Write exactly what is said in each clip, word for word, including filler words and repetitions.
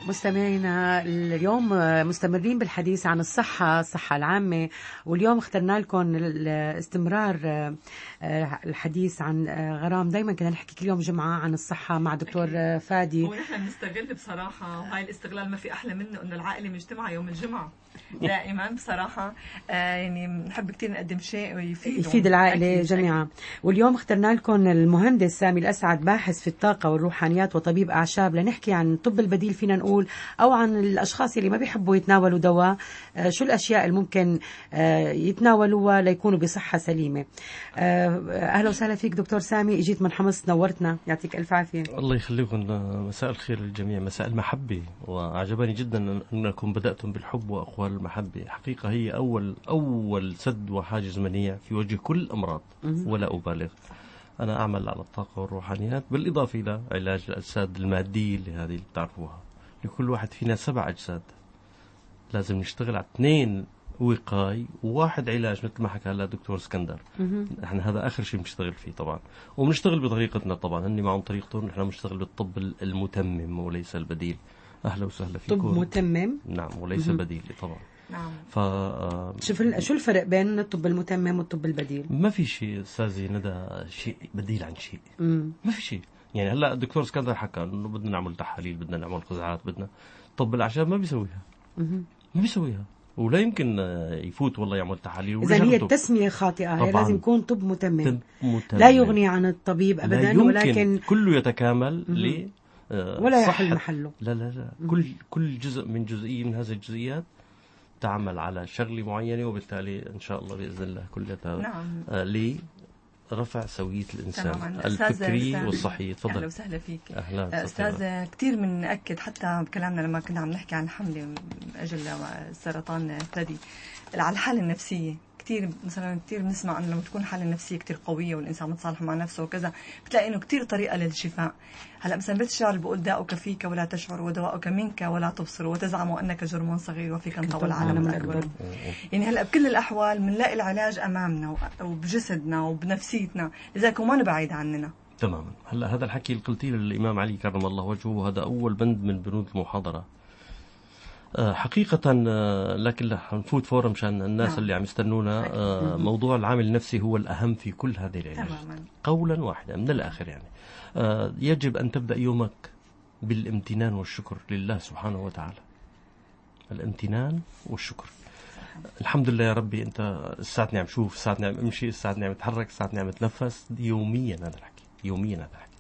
مستمعينا اليوم مستمرين بالحديث عن الصحة الصحة العامة، واليوم اخترنا لكم استمرار الحديث عن غرام. دايما كنا نحكي كل يوم جمعة عن الصحة مع دكتور فادي، ونحن بنستغل بصراحة، وهاي الاستغلال ما في أحلى منه إنه العائلة مجتمعة يوم الجمعة دائما بصراحة. آه يعني نحب كتير نقدم شيء يفيد يفيد العائلة جميعا. واليوم اخترنا لكم المهندس سامي الأسعد، باحث في الطاقة والروحانيات وطبيب أعشاب، لنحكي عن الطب البديل فينا نقول، أو عن الأشخاص اللي ما بيحبوا يتناولوا دواء. آه شو الأشياء اللي ممكن آه يتناولوها ليكونوا بصحة سليمة. آه أهلا وسهلا فيك دكتور سامي، اجيت من حمص، نورتنا، يعطيك ألف عافية. الله يخليكم. مساء الخير للجميع، مساء المحبة. وأعجبني جدا أنكم بدأتم بالحب وأقوال المحبة. حقيقة هي أول أول سد وحاجز منيع في وجه كل الأمراض، ولا أبالغ. أنا أعمل على الطاقة والروحانيات، بالإضافة إلى علاج الأجساد المادية اللي هذه اللي بتعرفوها. لكل واحد فينا سبع أجساد، لازم نشتغل على اثنين وقاي وواحد علاج، مثل ما حكى هلا دكتور اسكندر. نحن هذا آخر شيء بنشتغل فيه طبعا، وبنشتغل بطريقتنا طبعا. هني معهم طريقتهم، نحن بنشتغل بالطب المتمم وليس البديل. أهلا وسهلا فيكم. طب متمم؟ نعم، وليس بديل طبعا. نعم. ف شوف شو الفرق بين الطب المتمم والطب البديل؟ ما في شيء استاذي ندى شيء بديل عن شيء. مم. ما في شيء. يعني هلا الدكتور اسكندر حكى انه بدنا نعمل تحاليل، بدنا نعمل قزعات، بدنا. طب الاعشاب ما بيسويها. مم. ما بيسويها، ولا يمكن يفوت والله يعمل تحاليل. إذا هي التسمية خاطئة، هي لازم يكون طب متمم. متمم لا يغني عن الطبيب أبدا، ولكن كله يتكامل ل ولا يحل محله. لا لا لا مم. كل كل جزء من جزئية من هذه الجزئيات تعمل على شغلة معينة، وبالتالي إن شاء الله بإذن الله كلها نعم. آه رفع سوية الإنسان الفكري والصحي. تفضل. أهلا وسهلا فيك. أهلا أستاذ. كتير بنأكد حتى بكلامنا لما كنا عم نحكي عن حملة من أجل سرطان الثدي على الحالة النفسية. كتير مثلا كتير بنسمع انه لما تكون حالة نفسية كتير قوية والإنسان متصالح مع نفسه وكذا، بتلاقي إنه كتير طريقة للشفاء. هلا مثلا بيت الشعر بيقول داؤك فيك ولا تشعر، ودواؤك منك ولا تبصر، وتزعم أنك جرم صغير وفيك انطوى العالم الأكبر. يعني هلا بكل الأحوال بنلاقي العلاج أمامنا وبجسدنا وبنفسيتنا، لذلك هو ما بعيد عننا تماما. هلا هذا الحكي اللي قلتيه للإمام علي كرم الله وجهه، هذا أول بند من بنود المحاضرة حقيقة. لكن لا نفوت فورا مشان الناس نعم. اللي عم يستنونا. موضوع العامل النفسي هو الأهم في كل هذه العلاج. قولا واحدا من الآخر، يعني يجب أن تبدأ يومك بالامتنان والشكر لله سبحانه وتعالى. الامتنان والشكر. الحمد لله يا ربي، أنت ساعتني عم شوف، ساعتني عم امشي، ساعتني عم اتحرك، ساعتني عم اتنفس. يوميا هذا الحكي، يوميا هذا الحكي.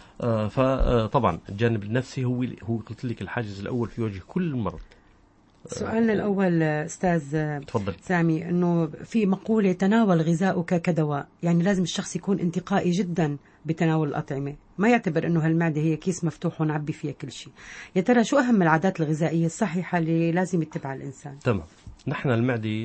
فطبعا الجانب النفسي هو هو قلت لك الحاجز الأول في وجه كل مرض. سؤالنا الأول أستاذ تفضل. سامي، أنه في مقولة تناول غذاؤك كدواء، يعني لازم الشخص يكون انتقائي جدا بتناول الأطعمة، ما يعتبر أنه هالمعدة هي كيس مفتوح ونعبي فيها كل شيء. يا ترى شو أهم العادات الغذائية الصحيحة اللي لازم يتبعها الإنسان؟ تمام. نحن المعدة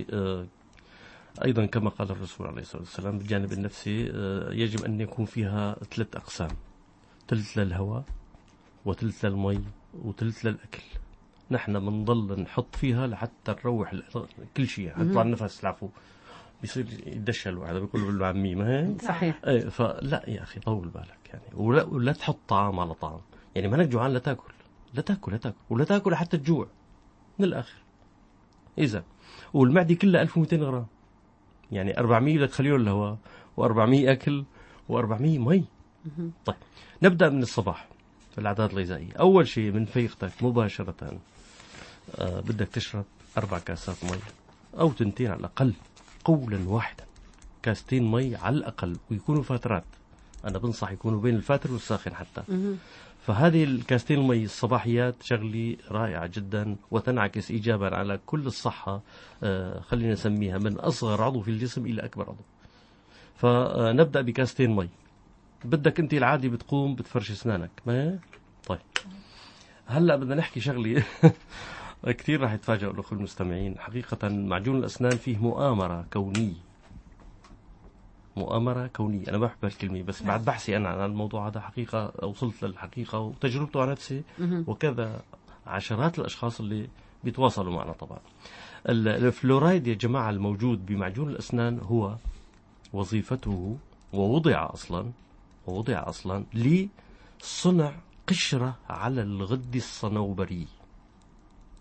أيضا كما قال الرسول عليه الصلاة والسلام بالجانب النفسي يجب أن يكون فيها ثلاث أقسام: ثلث للهواء، وثلث للمي، وثلث للأكل. نحن بنضل نحط فيها لحتى نروح كل شيء، حتى النفس العفو بيصير يدشل، وهذا بيقولوا له عمي ما هي صحيح. ايه. فلا يا اخي طول بالك يعني، ولا, ولا تحط طعام على طعام. يعني ما جوعان لا تاكل، لا تاكل لا تاكل ولا تاكل حتى تجوع من الاخر. اذا والمعده كلها ألف ومئتين غرام، يعني أربعمية بدك تخليهم الهواء، وأربعمية اكل، وأربعمية مي. طيب نبدا من الصباح في العادات الغذائيه. اول شيء من فيقتك مباشره آه بدك تشرب أربع كاسات مي أو تنتين على الأقل، قولا واحدا. كاستين مي على الأقل، ويكونوا فاترات. أنا بنصح يكونوا بين الفاتر والساخن حتى. فهذه الكاستين المي الصباحيات شغلة رائعة جدا، وتنعكس إيجابا على كل الصحة. آه خلينا نسميها من أصغر عضو في الجسم إلى أكبر عضو. فنبدأ بكاستين مي. بدك أنت العادي بتقوم بتفرش أسنانك ما؟ طيب هلأ بدنا نحكي شغلة كثير راح يتفاجئوا الأخوة المستمعين. حقيقة معجون الأسنان فيه مؤامرة كونية، مؤامرة كونية. أنا بحب هالكلمة، بس بعد بحثي أنا عن الموضوع هذا حقيقة وصلت للحقيقة وتجربته على نفسي، وكذا عشرات الأشخاص اللي بيتواصلوا معنا. طبعا الفلورايد يا جماعة الموجود بمعجون الأسنان هو وظيفته ووضع أصلا ووضع أصلا لصنع قشرة على الغدة الصنوبرية.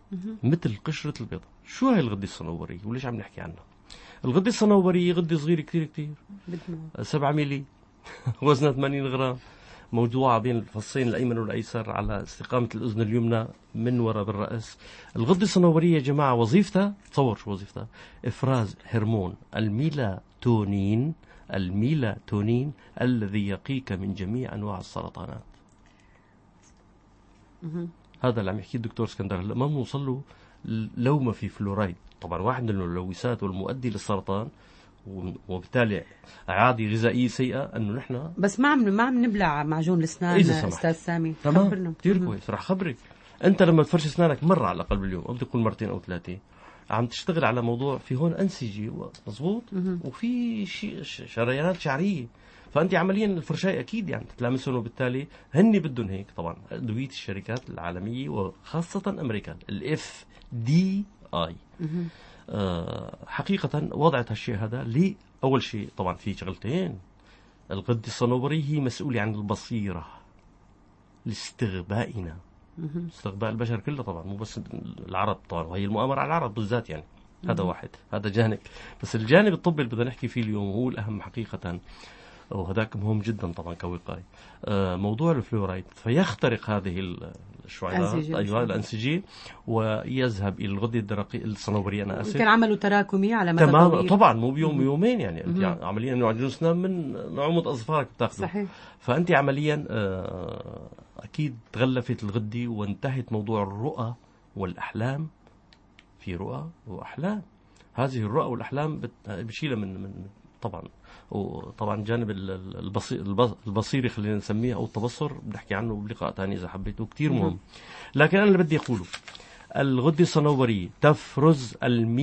مثل قشرة البيضة. شو هاي الغدة الصنوبرية وليش عم نحكي عنها؟ الغدة الصنوبرية غدة صغيرة كتير كتير، سبعة ميلي وزنها ثمانين غرام، موضوعة بين الفصين الأيمن والأيسر على استقامة الأذن اليمنى من وراء بالرأس. الغدة الصنوبرية يا جماعة وظيفتها، تصور شو وظيفتها، إفراز هرمون الميلاتونين، الميلاتونين الذي يقيك من جميع أنواع السرطانات. هذا اللي عم يحكيه الدكتور اسكندر. هلا ما بنوصل له لو ما في فلورايد. طبعا واحد من الملوثات والمؤدي للسرطان، وبالتالي عادي غذائيه سيئه انه نحن بس ما عم ما عم نبلع معجون الاسنان استاذ سامي. تمام كثير كويس. رح خبرك انت لما تفرش اسنانك مره على الاقل باليوم، او بدي اقول مرتين او ثلاثه، عم تشتغل على موضوع في هون انسجه مضبوط، وفي شيء شريانات شعريه، فانت عمليا الفرشاي اكيد يعني تتلامسهم، وبالتالي هن بدهم هيك. طبعا ادويه الشركات العالميه وخاصه امريكا الاف دي اي أه حقيقه وضعت هالشيء هذا لي. اول شيء طبعا في شغلتين. الغده الصنوبريه هي مسؤوله عن البصيره لاستغبائنا، استغباء البشر كله طبعا، مو بس العرب طبعا، وهي المؤامره على العرب بالذات يعني. هذا واحد، هذا جانب. بس الجانب الطبي اللي بدنا نحكي فيه اليوم هو الأهم حقيقة، وهذاك مهم جدا طبعا كوقاية. آه موضوع الفلورايد فيخترق هذه الشعيرات، أيوة الأنسجة، ويذهب إلى الغدة الدرقية الصنوبرية. أنا آسف. كان عمله تراكمي على مدى تمام طويل. طبعا مو بيوم ويومين يعني. أنت يعني عمليا إنه معجون أسنان من نعومة أظفارك بتاخذه. صحيح. فأنت عمليا آه أكيد تغلفت الغدة وانتهت موضوع الرؤى والأحلام. في رؤى وأحلام، هذه الرؤى والأحلام بتشيلها من من طبعا، وطبعا جانب البصير البصيري خلينا نسميه أو التبصر بنحكي عنه بلقاء ثاني إذا حبيته، كتير مهم. لكن أنا اللي بدي أقوله الغدة الصنوبرية تفرز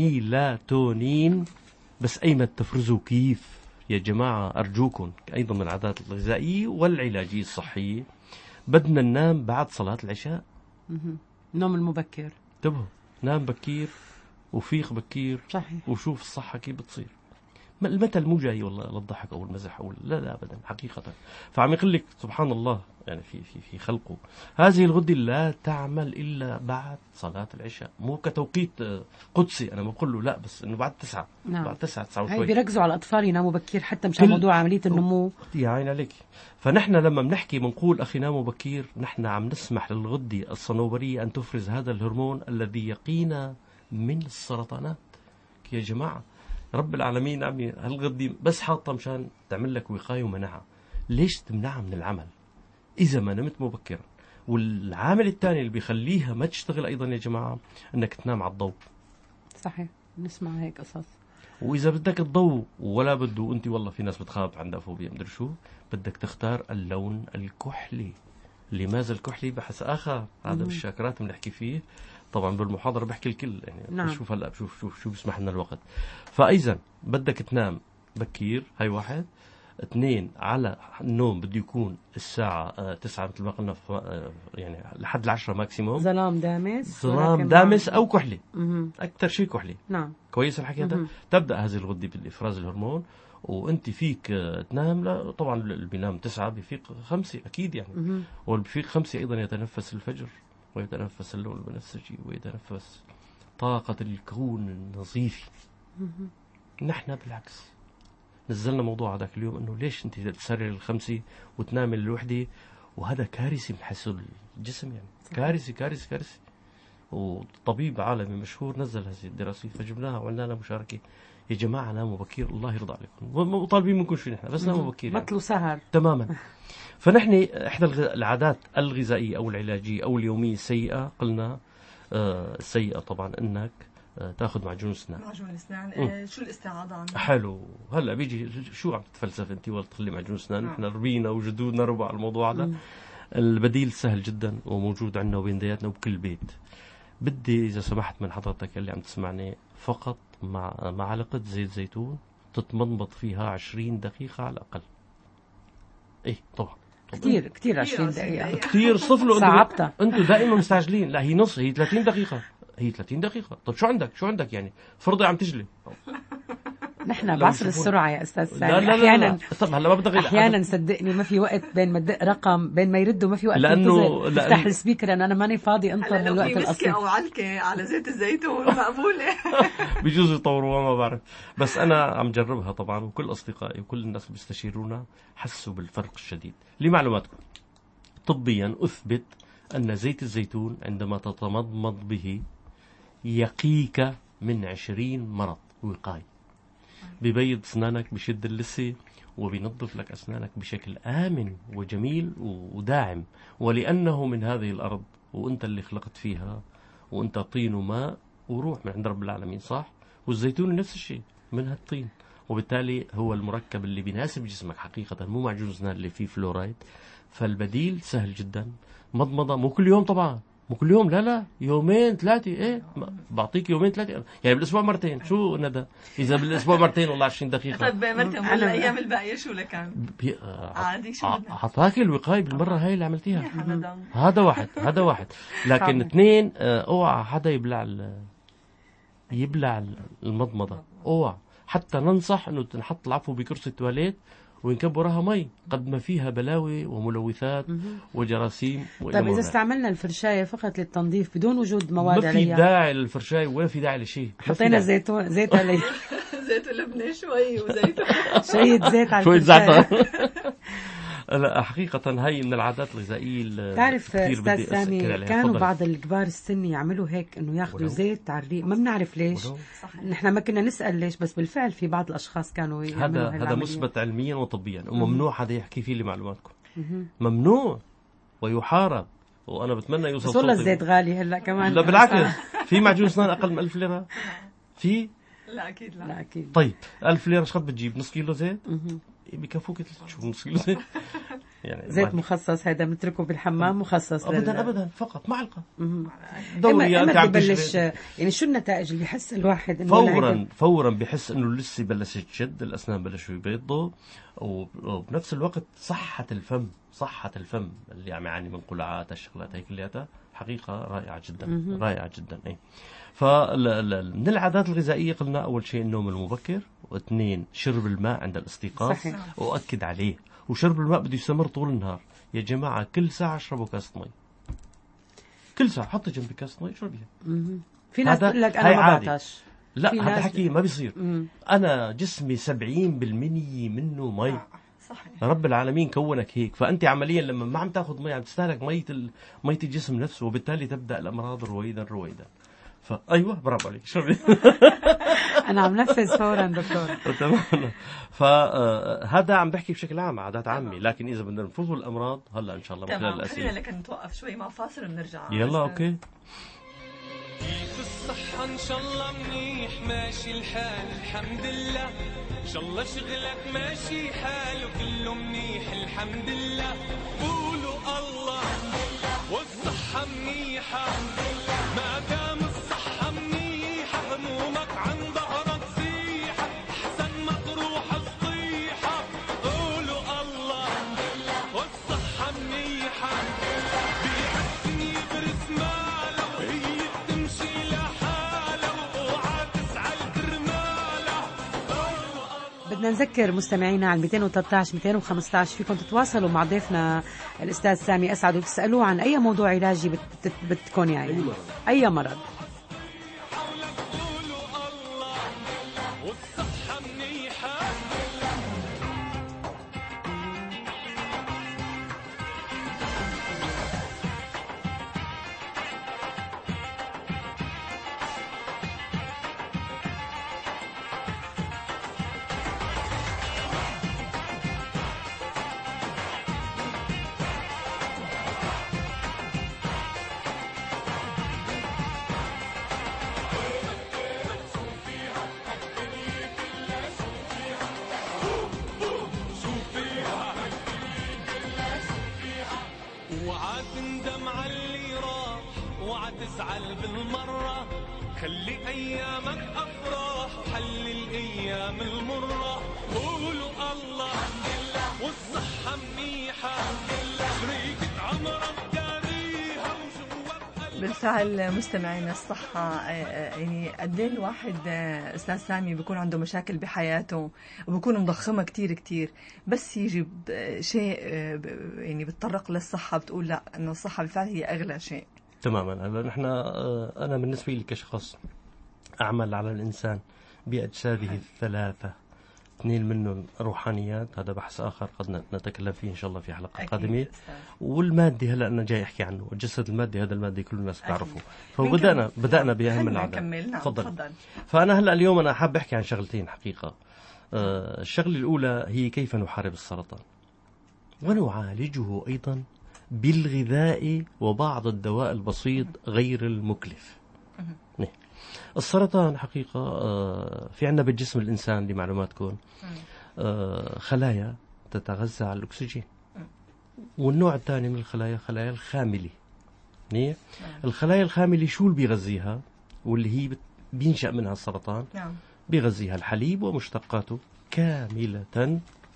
الميلاتونين، بس أيمت تفرزه كيف يا جماعة؟ أرجوكم أيضا من العادات الغذائية والعلاجية الصحية بدنا ننام بعد صلاة العشاء. النوم المبكر. انتبهوا، نام بكير وفيق بكير. صحيح. وشوف الصحة كيف بتصير. المثل مو جاي والله للضحك أو المزح أو لا لا أبدا حقيقة. فعم يقول لك سبحان الله يعني في في في خلقه هذه الغدة لا تعمل إلا بعد صلاة العشاء، مو كتوقيت قدسي. أنا ما بقول له لا، بس إنه بعد تسعة. نعم. بعد تسعة تسعة وشوي. هاي بيركزوا على الأطفال يناموا بكير حتى مشان موضوع عملية النمو. يا عين عليك. فنحن لما بنحكي بنقول أخي ناموا بكير، نحن عم نسمح للغدة الصنوبرية أن تفرز هذا الهرمون الذي يقينا من السرطانات. يا جماعة رب العالمين عم هالغدة بس حاطة مشان تعمل لك وقاية ومناعة. ليش تمنعها من العمل إذا ما نمت مبكرا؟ والعامل الثاني اللي بيخليها ما تشتغل أيضا يا جماعة أنك تنام على الضوء. صحيح، نسمع هيك قصص. وإذا بدك الضوء ولا بده أنت والله في ناس بتخاف عندها فوبيا مدري شو، بدك تختار اللون الكحلي. لماذا الكحلي؟ بحث آخر هذا بالشاكرات بنحكي فيه طبعا بالمحاضرة، بحكي الكل يعني. نعم. شوف هلا بشوف شوف شو بيسمح لنا الوقت. فإذا بدك تنام بكير، هاي واحد. اثنين، على النوم بده يكون الساعة آه تسعة مثل ما قلنا آه يعني لحد العشرة ماكسيموم. ظلام دامس. ظلام دامس أو كحلي. مم. أكثر شيء كحلي. نعم. كويس الحكي هذا. تبدأ هذه الغدة بالإفراز الهرمون، وأنت فيك آه تنام. لا طبعا اللي بينام تسعة بيفيق خمسة أكيد يعني. مم. واللي بيفيق خمسة أيضا يتنفس الفجر، ويتنفس اللون البنفسجي، ويتنفس طاقة الكون النظيفي. نحن بالعكس نزلنا موضوع هذاك اليوم انه ليش انت تسرر الخمسة وتنام الوحدة، وهذا كارثي من حيث الجسم يعني. كارثي كارثي كارثي. وطبيب عالمي مشهور نزل هذه الدراسة فجبناها وعملنا لها مشاركة. يا جماعة ناموا بكير الله يرضى عليكم، وطالبين منكم شو نحن بس ناموا بكير يعني. بطلوا سهر تماما. فنحن احدى العادات الغذائية او العلاجية او اليومية السيئة قلنا آه السيئة طبعا انك آه تاخذ معجون اسنان. معجون الاسنان آه شو الاستعاضة عنه؟ حلو. هلا بيجي شو عم تتفلسف انت ولا تخلي معجون اسنان؟ نحن ربينا وجدودنا ربوا على الموضوع هذا. البديل سهل جدا وموجود عندنا وبين بيتنا وبكل بيت. بدي اذا سمحت من حضرتك اللي عم تسمعني فقط مع معلقة زيت زيتون تتمضمض فيها عشرين دقيقة على الأقل. إيه طبعا كتير كتير عشرين دقيقة كتير صفلوا. صعبتها. أنتوا دائما مستعجلين. لا هي نص، هي ثلاثين دقيقة، هي ثلاثين دقيقة. طب شو عندك شو عندك يعني فرضي عم تجلي نحن بعصر السرعة يا أستاذ سامي. لا لا أحيانا لا لا. طب هلا ما بدي أحيانا صدقني ما في وقت بين ما تدق رقم بين ما يردوا ما في وقت لأنه تفتح لأن... السبيكر أنا أنا ماني فاضي أنطر الوقت الأصلي. أو علكة على زيت الزيتون مقبولة. بيجوز يطوروها ما بعرف، بس أنا عم جربها طبعا، وكل أصدقائي وكل الناس اللي بيستشيرونا حسوا بالفرق الشديد. لمعلوماتكم طبيا أثبت أن زيت الزيتون عندما تتمضمض به يقيك من عشرين مرض وقاية، ببيض أسنانك، بشد اللثة، وبينظف لك أسنانك بشكل آمن وجميل وداعم. ولأنه من هذه الأرض وأنت اللي خلقت فيها، وأنت طين وماء وروح من عند رب العالمين، صح؟ والزيتون نفس الشيء من هالطين، وبالتالي هو المركب اللي بيناسب جسمك حقيقة، مو معجون أسنان اللي فيه فلورايد. فالبديل سهل جدا، مضمضة، مو كل يوم طبعا، مو كل يوم، لا لا، يومين ثلاثة، ايه بعطيك يومين ثلاثة، يعني بالاسبوع مرتين. شو ندى اذا بالاسبوع مرتين والله عشرين دقيقة؟ طيب مرتين ولا الايام الباقية شو لكان؟ عادي شو بدنا؟ اعطاك الوقاية بالمرة هاي اللي عملتيها. هذا واحد هذا واحد لكن اثنين، اوعى حدا يبلع يبلع المضمضة، اوعى. حتى ننصح انه تنحط العفو بكرسي التواليت وينكب وراها مي، قد ما فيها بلاوي وملوثات وجراثيم. طيب إذا استعملنا الفرشاية فقط للتنظيف بدون وجود مواد عليها، ما في داعي للفرشاية ولا في داعي لشيء. حطينا زيتون زيت عليه زيت ولبنة شوي وزيت شوية زيت على شوية زعتر. لا حقيقة هاي من العادات الغذائية. تعرف أستاذ سامي كانوا بعض الكبار السن يعملوا هيك إنه ياخذوا زيت على الريق، ما بنعرف ليش، نحن ما كنا نسأل ليش، بس بالفعل في بعض الأشخاص كانوا يعملوا هذا هذا مثبت علميا وطبيا، وممنوع حدا يحكي فيه لمعلوماتكم. ممنوع ويحارب، وأنا بتمنى يوصل بس والله الزيت غالي هلا كمان. لا بالعكس، في معجون أسنان أقل من ألف ليرة في؟ لا أكيد لا, لا أكيد. طيب ألف ليرة شو قد بتجيب؟ نص كيلو زيت؟ بكفوك تشوف نص كيلو زيت. يعني زيت مخصص هذا بنتركه بالحمام مخصص ابدا لل... ابدا فقط معلقه دوري. انت عم تبلش يعني شو النتائج اللي بيحس الواحد انه فورا فورا بحس انه لسه بلشت تشد، الاسنان بلشوا يبيضوا، وبنفس الوقت صحه الفم صحه الفم اللي عم يعاني من قلعات الشغلات هي كلياتها حقيقه رائعه جدا. مم. رائعه جدا. اي فمن العادات الغذائيه قلنا اول شيء النوم المبكر، واثنين شرب الماء عند الاستيقاظ، واؤكد عليه، وشرب الماء بده يستمر طول النهار يا جماعة. كل ساعة اشربوا كاسة مي، كل ساعة حطي جنبي كاسة مي اشربيها. في ناس تقول لك أنا ما بعطش، لا هذا حكي ما بيصير. مم. أنا جسمي سبعين بالمية منه مي. صحيح. رب العالمين كونك هيك، فأنت عمليا لما ما عم تاخذ مي عم تستهلك مية ال... مية الجسم نفسه، وبالتالي تبدأ الأمراض رويدا رويدا. فأيوة برافو عليك شربي. أنا عم نفذ فورا دكتور. تمام. فهذا عم بحكي بشكل عام عادات عامة، لكن إذا بدنا نفوز بالأمراض هلا إن شاء الله خلال الأسئلة. خلينا لك نتوقف شوي مع فاصل ونرجع. يلا أوكي. كيف الصحة إن شاء الله منيح ماشي الحال الحمد لله، إن شاء الله شغلك ماشي حاله كله منيح الحمد لله. قولوا الله والصحة منيحة، ما دام الصحة منيحة همومك عن ظهرك زيحة، أحسن ما تروح الصيحة. قولوا الله والصحة منيحة، بيحسن يبرس ماله هي تمشي لحاله، اوعى تسعى لكرماله. بدنا نذكر مستمعينا على مئتين وثلاثة عشر مئتين وخمسة عشر فيكم تتواصلوا مع ضيفنا الأستاذ سامي أسعد وتسألوه عن أي موضوع علاجي بت... بتكون يعني أي مرض. تندم على اللي راح وعتزعل بالمرة، خلي أيامك أفراح وحل الأيام المرة. قولوا الله والصحة منيحة، شريكة عمرك داريها وجوا بالفعل مستمعينا الصحة، آه، آه، يعني قد ايه الواحد آه، أستاذ سامي بيكون عنده مشاكل بحياته وبيكون مضخمة كتير كتير، بس يجي ب- شيء آه، ب- يعني بتطرق للصحة، بتقول لا إنه الصحة بالفعل هي أغلى شيء. تماما. هلا نحن آه، أنا بالنسبة لي كشخص أعمل على الإنسان بأجساده الثلاثة، اثنين منهم روحانيات، هذا بحث آخر قد نتكلم فيه إن شاء الله في حلقة أكيد قادمة. أستاذ. والمادي هلا أنا جاي أحكي عنه، الجسد المادي هذا المادي كل الناس بتعرفه. أكيد. فبدأنا بنكمل. بدأنا نعم. بأهم خلينا العادات. نكمل. نعم. تفضل. تفضل. فأنا هلا اليوم أنا حاب أحكي عن شغلتين حقيقة. آه الشغلة الأولى هي كيف نحارب السرطان ونعالجه أيضا بالغذاء وبعض الدواء البسيط غير المكلف. نه. السرطان حقيقة آه في عندنا بالجسم الإنسان لمعلوماتكم آه خلايا تتغذى على الأكسجين، والنوع الثاني من الخلايا خلايا الخاملة. نه. الخلايا الخاملة شو اللي بيغذيها واللي هي بت- بينشأ منها السرطان؟ نعم. بيغذيها الحليب ومشتقاته كاملة. نعم.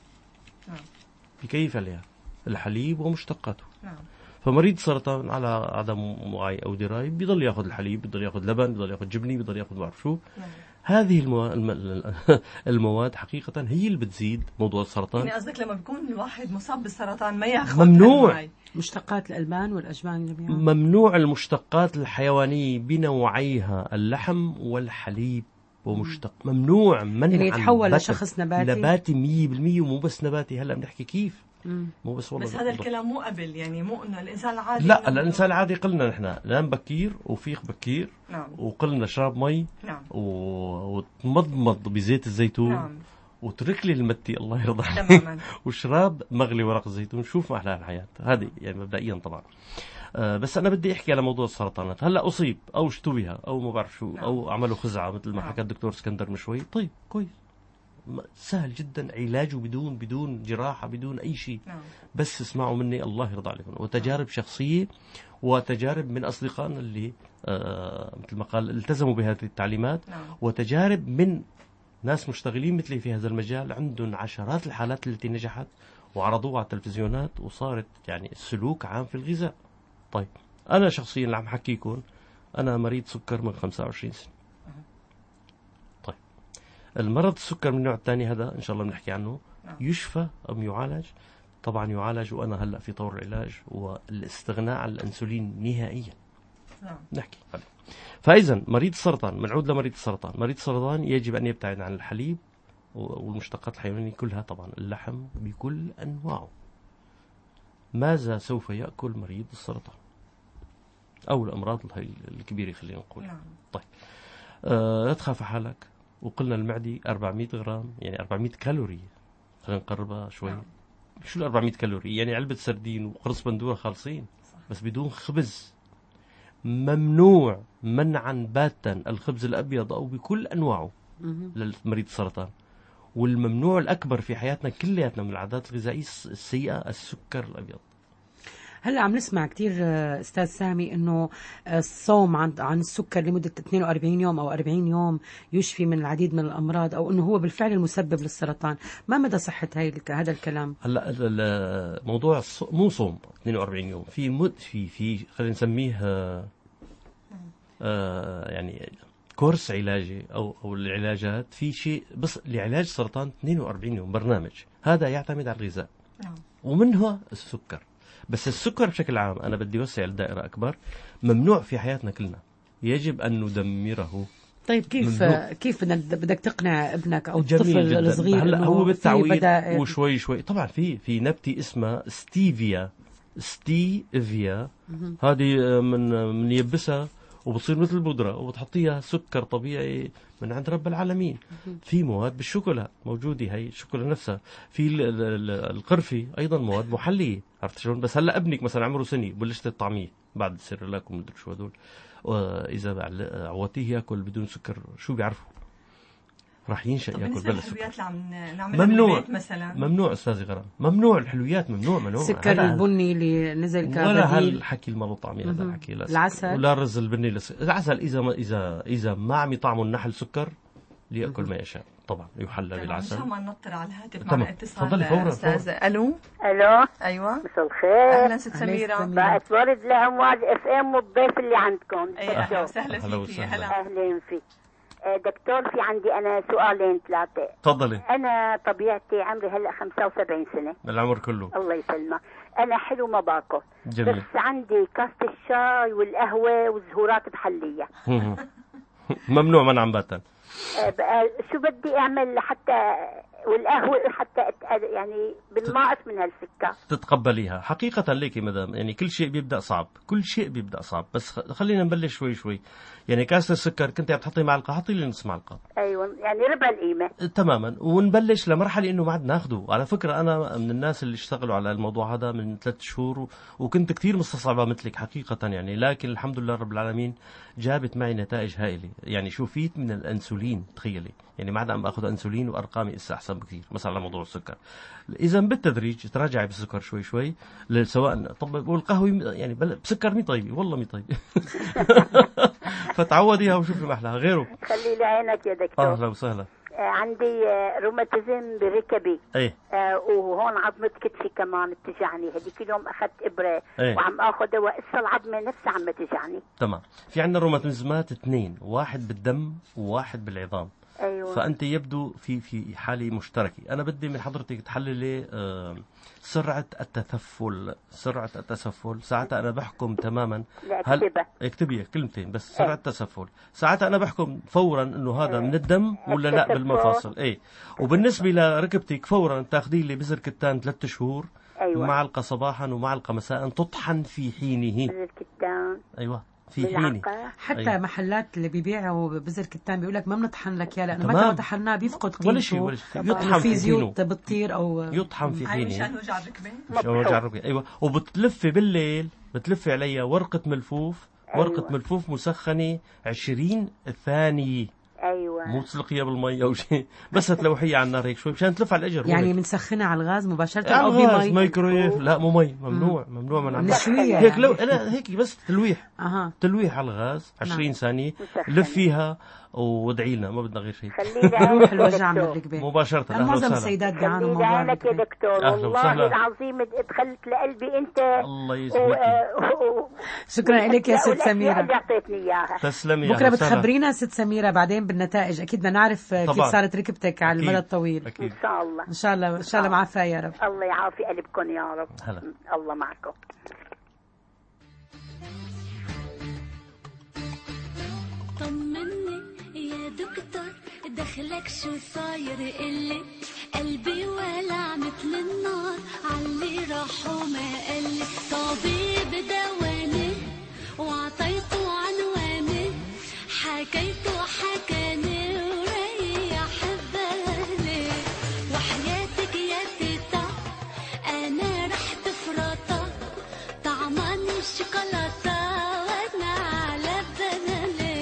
بكيف عليها الحليب ومشتقاته. نعم. فمريض السرطان على عدم وعي أو دراية بيضل ياخذ الحليب، بيضل ياخذ لبن، بيضل ياخذ جبنة، بيضل ياخذ ما بعرف شو. نعم. هذه المو... الم... المواد حقيقة هي اللي بتزيد موضوع السرطان. يعني قصدك لما بيكون الواحد مصاب بالسرطان ما ياخذ ممنوع. هالماي. مشتقات الألبان والأجبان جميعا. ممنوع المشتقات الحيوانية بنوعيها، اللحم والحليب ومشتق، ممنوع منعا. يعني يتحول بتاتا. لشخص نباتي. نباتي مية بالمية، ومو بس نباتي. هلا بنحكي كيف مم. مو بس والله بس هذا الكلام مو قبل، يعني مو انه الانسان العادي. لا، إنه- الانسان العادي قلنا نحن نام بكير وفيق بكير، نعم. وقلنا اشرب مي نعم. و- وتمضمض بزيت الزيتون. نعم. وترك لي المتي الله يرضى عليك تماما. وشراب مغلي ورق الزيتون. شوف ما احلى الحياه هذه يعني مبدئيا طبعا. آه بس انا بدي احكي على موضوع السرطانات. هلا اصيب او اشتبه او ما بعرف شو، نعم. او عملوا خزعه مثل ما نعم. حكى الدكتور اسكندر من شوي. طيب كويس، م- سهل جدا علاجه بدون بدون جراحه بدون اي شيء. نعم. بس اسمعوا مني الله يرضى عليكم، وتجارب شخصية وتجارب من أصدقائنا اللي آه مثل ما قال التزموا بهذه التعليمات. نعم. وتجارب من ناس مشتغلين مثلي في هذا المجال، عندهم عشرات الحالات التي نجحت وعرضوها على التلفزيونات وصارت يعني سلوك عام في الغذاء. طيب أنا شخصيا اللي عم حكيكم أنا مريض سكر من خمسة وعشرين سنة. طيب المرض السكر من النوع الثاني هذا إن شاء الله بنحكي عنه، نعم. يشفى أم يعالج؟ طبعا يعالج، وأنا هلأ في طور العلاج والاستغناء عن الأنسولين نهائيا. نعم. نحكي عليه. فإذا مريض السرطان، بنعود لمريض السرطان. مريض السرطان يجب أن يبتعد عن الحليب والمشتقات الحيوانية كلها، طبعا اللحم بكل أنواعه. ماذا سوف يأكل مريض السرطان أو الأمراض الكبيرة خلينا نقول؟ نعم. طيب آه لا تخاف حالك. وقلنا المعدة أربعمائة غرام يعني أربعمائة كالوري. خلينا نقربها شوي. نعم. شو ال أربعمائة كالوري؟ يعني علبة سردين وقرص بندورة خالصين. صح. بس بدون خبز. ممنوع منعا باتا الخبز الأبيض أو بكل أنواعه مهم. للمريض السرطان. والممنوع الأكبر في حياتنا كلياتنا من العادات الغذائية السيئة السكر الأبيض. هلا عم نسمع كتير آه، استاذ سامي انه آه، الصوم عن عن السكر لمده اثنين وأربعين يوم او أربعين يوم يشفي من العديد من الامراض، او انه هو بالفعل المسبب للسرطان. ما مدى صحه هاي الك- هذا الكلام؟ هلا ال- ال- موضوع الص- مو صوم اثنين وأربعين يوم، في مد في في خلينا نسميه آه، آه، يعني كورس علاجي او او العلاجات في شيء بس لعلاج سرطان اثنين وأربعين يوم برنامج. هذا يعتمد على الغذاء نعم. ومنها السكر. بس السكر بشكل عام أنا بدي أوسع الدائرة أكبر، ممنوع في حياتنا كلنا، يجب أن ندمره. طيب كيف ممنوع. كيف بدك بدك تقنع ابنك او جميل الطفل جداً. الصغير هلا إنه هو في بالتعويض بدائل؟ وشوي شوي. طبعا في في نبتة اسمها ستيفيا. ستيفيا هذه من من يبسها وبتصير مثل البودرة وبتحطيها سكر طبيعي من عند رب العالمين. في مواد بالشوكولا موجودة، هي الشوكولا نفسها. في ال- ال- ال- القرفة أيضا مواد محلية، عرفت شلون؟ بس هلا ابنك مثلا عمره سنة بلشت الطعمية بعد السيرلاك ومدري شو هدول، وإذا بعل- عودتيه ياكل بدون سكر شو بيعرفوا؟ راح ينشأ طب ياكل بالنسبه بلا سكر. للحلويات اللي عم نعملها ممنوع. بالبيت مثلا. ممنوع أستاذي غرام، ممنوع الحلويات، ممنوع ممنوع. السكر هذا- البني اللي نزل ولا كبديل. هالحكي المضبوط عم هذا مهم. الحكي لا سكر. العسل. ولا الرز البني لس... العسل اذا ما اذا اذا ما عم يطعموا النحل سكر ليأكل ما يشاء. طبعا يحلى بالعسل. مشان ما ننطر على الهاتف تمام. معنا اتصال. تفضلي فورا استاذ. الو. الو ايوه مساء الخير. اهلا ست سميره. بقت ورد لأمواج اف ام والضيف اللي عندكم. اي اهلا دكتور. وسهلا أهلا فيكي. وسهلا. هلا. اهلين فيك. آه، دكتور في عندي انا سؤالين ثلاثه. تفضلي. انا طبيعتي عمري هلا خمسة وسبعين سنه. العمر كله. الله يسلمك. انا حلو ما باكل. جميل. بس عندي كاسة الشاي والقهوه والزهورات بحليه. ممنوع منعا باتا. آه، بقى شو بدي اعمل لحتى والقهوه حتى أت- يعني بالناقص من هالسكر. تتقبليها حقيقة ليك يا مدام. يعني كل شيء بيبدأ صعب، كل شيء بيبدأ صعب، بس خ- خلينا نبلش شوي شوي. يعني كاسة السكر كنت عم تحطي معلقة، حطي لي نص معلقة. ايوه يعني ربع القيمه. تماما. ونبلش لمرحلة انه ما عاد ناخده. على فكرة انا من الناس اللي اشتغلوا على الموضوع هذا من ثلاث شهور و... وكنت كثير مستصعبة مثلك حقيقة يعني، لكن الحمد لله رب العالمين جابت معي نتائج هائلة. يعني شوفيت من الانسولين، تخيلي يعني ما عاد عم باخذ انسولين وارقامي اسا احسن بكثير مثلا على موضوع السكر. اذا بالتدريج تراجعي بالسكر شوي شوي، سواء طب والقهوه يعني بل... بسكر مي طيبه والله مي طيبه. فتعوديها وشوفي ما احلاها غيره. خلي لي عينك يا دكتور. اهلا وسهلا. آه، عندي آه، روماتيزم بركبي. ايه آه، وهون عظمة كتفي كمان بتجعني. هذيك اليوم اخذت ابره ايه وعم اخذ دواء، هسه العظمه نفسها عم تجعني. تمام. في عندنا روماتيزمات اثنين، واحد بالدم وواحد بالعظام. ايوه. فانت يبدو في في حاله مشتركه. انا بدي من حضرتك تحللي آه، سرعه التثفل. سرعه التسفل ساعتها انا بحكم تماما. لا هل اكتبها. اكتبي كلمتين بس. سرعه التسفل ساعتها انا بحكم فورا انه هذا من الدم ولا لا التسفل. بالمفاصل. اي. وبالنسبه لركبتك فورا تاخذي لي بزر كتان ثلاث شهور. ايوه. معلقه صباحا ومعلقه مساء تطحن في حينه. من الكتان. ايوه في حينه. بالعقار. حتى أيوة. محلات اللي بيبيعوا بذر كتان بيقول لك ما بنطحن لك يا لانه تمام. متى ما طحناه بيفقد قيمته. ولا شيء ولا شيء. أو يطحن في في حينه. زيوت بتطير او يطحن في هاي حينه. مشان وجع الركبه. مش وجع الركبة. ايوه. وبتلفي بالليل بتلفي عليها ورقة ملفوف. ورقة أيوة. ملفوف مسخنة عشرين ثانية. ايوه. مو تسلقيها بالمي او شيء، بس تلوحيها على النار هيك شوي مشان تلف على الاجر. يعني بنسخنها على الغاز مباشره او او بمي بمي. مايكرويف. لا مو مي. ممنوع. ممنوع من عندنا. نشوية هيك لو يعني. لا هيك بس تلويح. اها تلويح على الغاز عشرين ثانية. مسخنة. لفيها وادعي لنا، ما بدنا غير شيء. خلي لي بروح عينك الوجع يا من دكتور. الركبه. مباشرة. لأن اهلا معظم وسهلا. السيدات بيعانوا خلي لي موضوع عينك يا الركبه. دكتور. أهلا والله وسهلا. العظيم دخلت لقلبي انت. الله و- يسعدك. و- شكرا لك يا ست والأشياء سميره. اللي اعطيتني اياها. تسلمي. بكره أهلا وسهلا. بتخبرينا ست سميره بعدين بالنتائج. اكيد بدنا نعرف كيف طبعاً. صارت ركبتك على أكيد. المدى الطويل. ان اكيد. شاء الله. ان شاء الله ان شاء الله معافاه يا رب. الله يعافي قلبكم يا رب. هلا. الله معكم. طمني يا دكتور، دخلك شو صاير قلي؟ قلبي ولع مثل النار، علي راح وما قالي. طبيب دواني وعطيته عنواني، حكيته حكاني وريح بالي. وحياتك يا تيتا انا رح تفرطه، طعماني الشوكولاته وانا على بالي.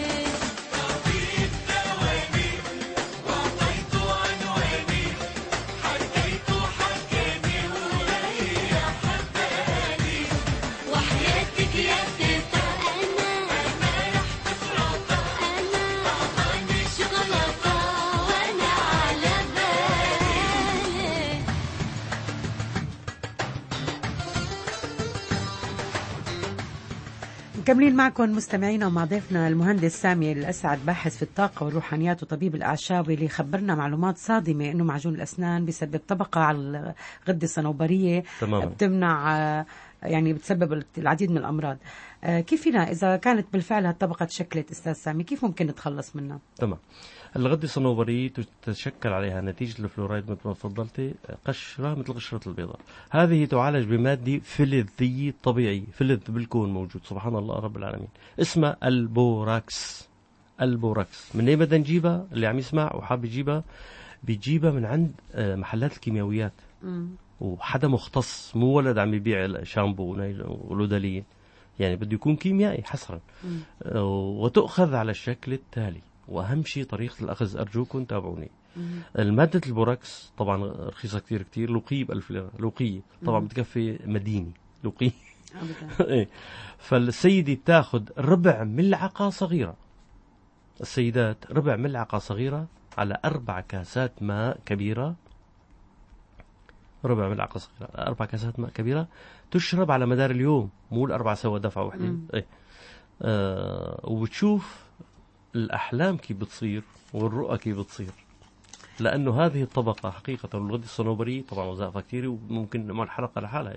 وحياتك يا تيتا انا رح تفرطه، انا طعماني الشوكولاته وانا على بالي. مكملين معكم مستمعينا ومع ضيفنا المهندس سامي الأسعد، باحث في الطاقة والروحانيات وطبيب الأعشاب، اللي خبرنا معلومات صادمة إنه معجون الأسنان بيسبب طبقة على الغدة الصنوبرية تماما. بتمنع آه، يعني بتسبب العديد من الأمراض. آه، كيف فينا إذا كانت بالفعل هالطبقة تشكلت أستاذ سامي كيف ممكن نتخلص منها؟ تمام. الغدة الصنوبرية تتشكل عليها نتيجة الفلورايد مثل ما تفضلتي قشرة مثل قشرة البيضة. هذه تعالج بمادة فلزية طبيعية، فلز بالكون موجود سبحان الله رب العالمين، اسمها البوراكس. البوراكس من ايه بدنا نجيبها؟ اللي عم يسمع وحاب يجيبها بيجيبها من عند محلات الكيماويات. مم. وحدا مختص، مو ولد عم يبيع شامبو ولودالين، يعني بده يكون كيميائي حصرا. مم. وتؤخذ على الشكل التالي، واهم شيء طريقه الاخذ ارجوكم تابعوني. مم. الماده البوراكس طبعا رخيصه كثير كثير، لقيه ب ألف ليره، لقيه طبعا مم. بتكفي مدينه لقيه. أبداً. ايه. فالسيده بتاخذ ربع ملعقه صغيره، السيدات ربع ملعقه صغيره على أربع كاسات ماء كبيرة، ربع ملعقة صغيرة، أربع كاسات ماء كبيرة تشرب على مدار اليوم، مو الأربع سوا دفعة واحدة. إيه. آه وبتشوف الأحلام كيف بتصير والرؤى كيف بتصير، لأنه هذه الطبقة حقيقة الغدة الصنوبرية طبعا وظائفها كثيرة، وممكن ما الحلقة لحالها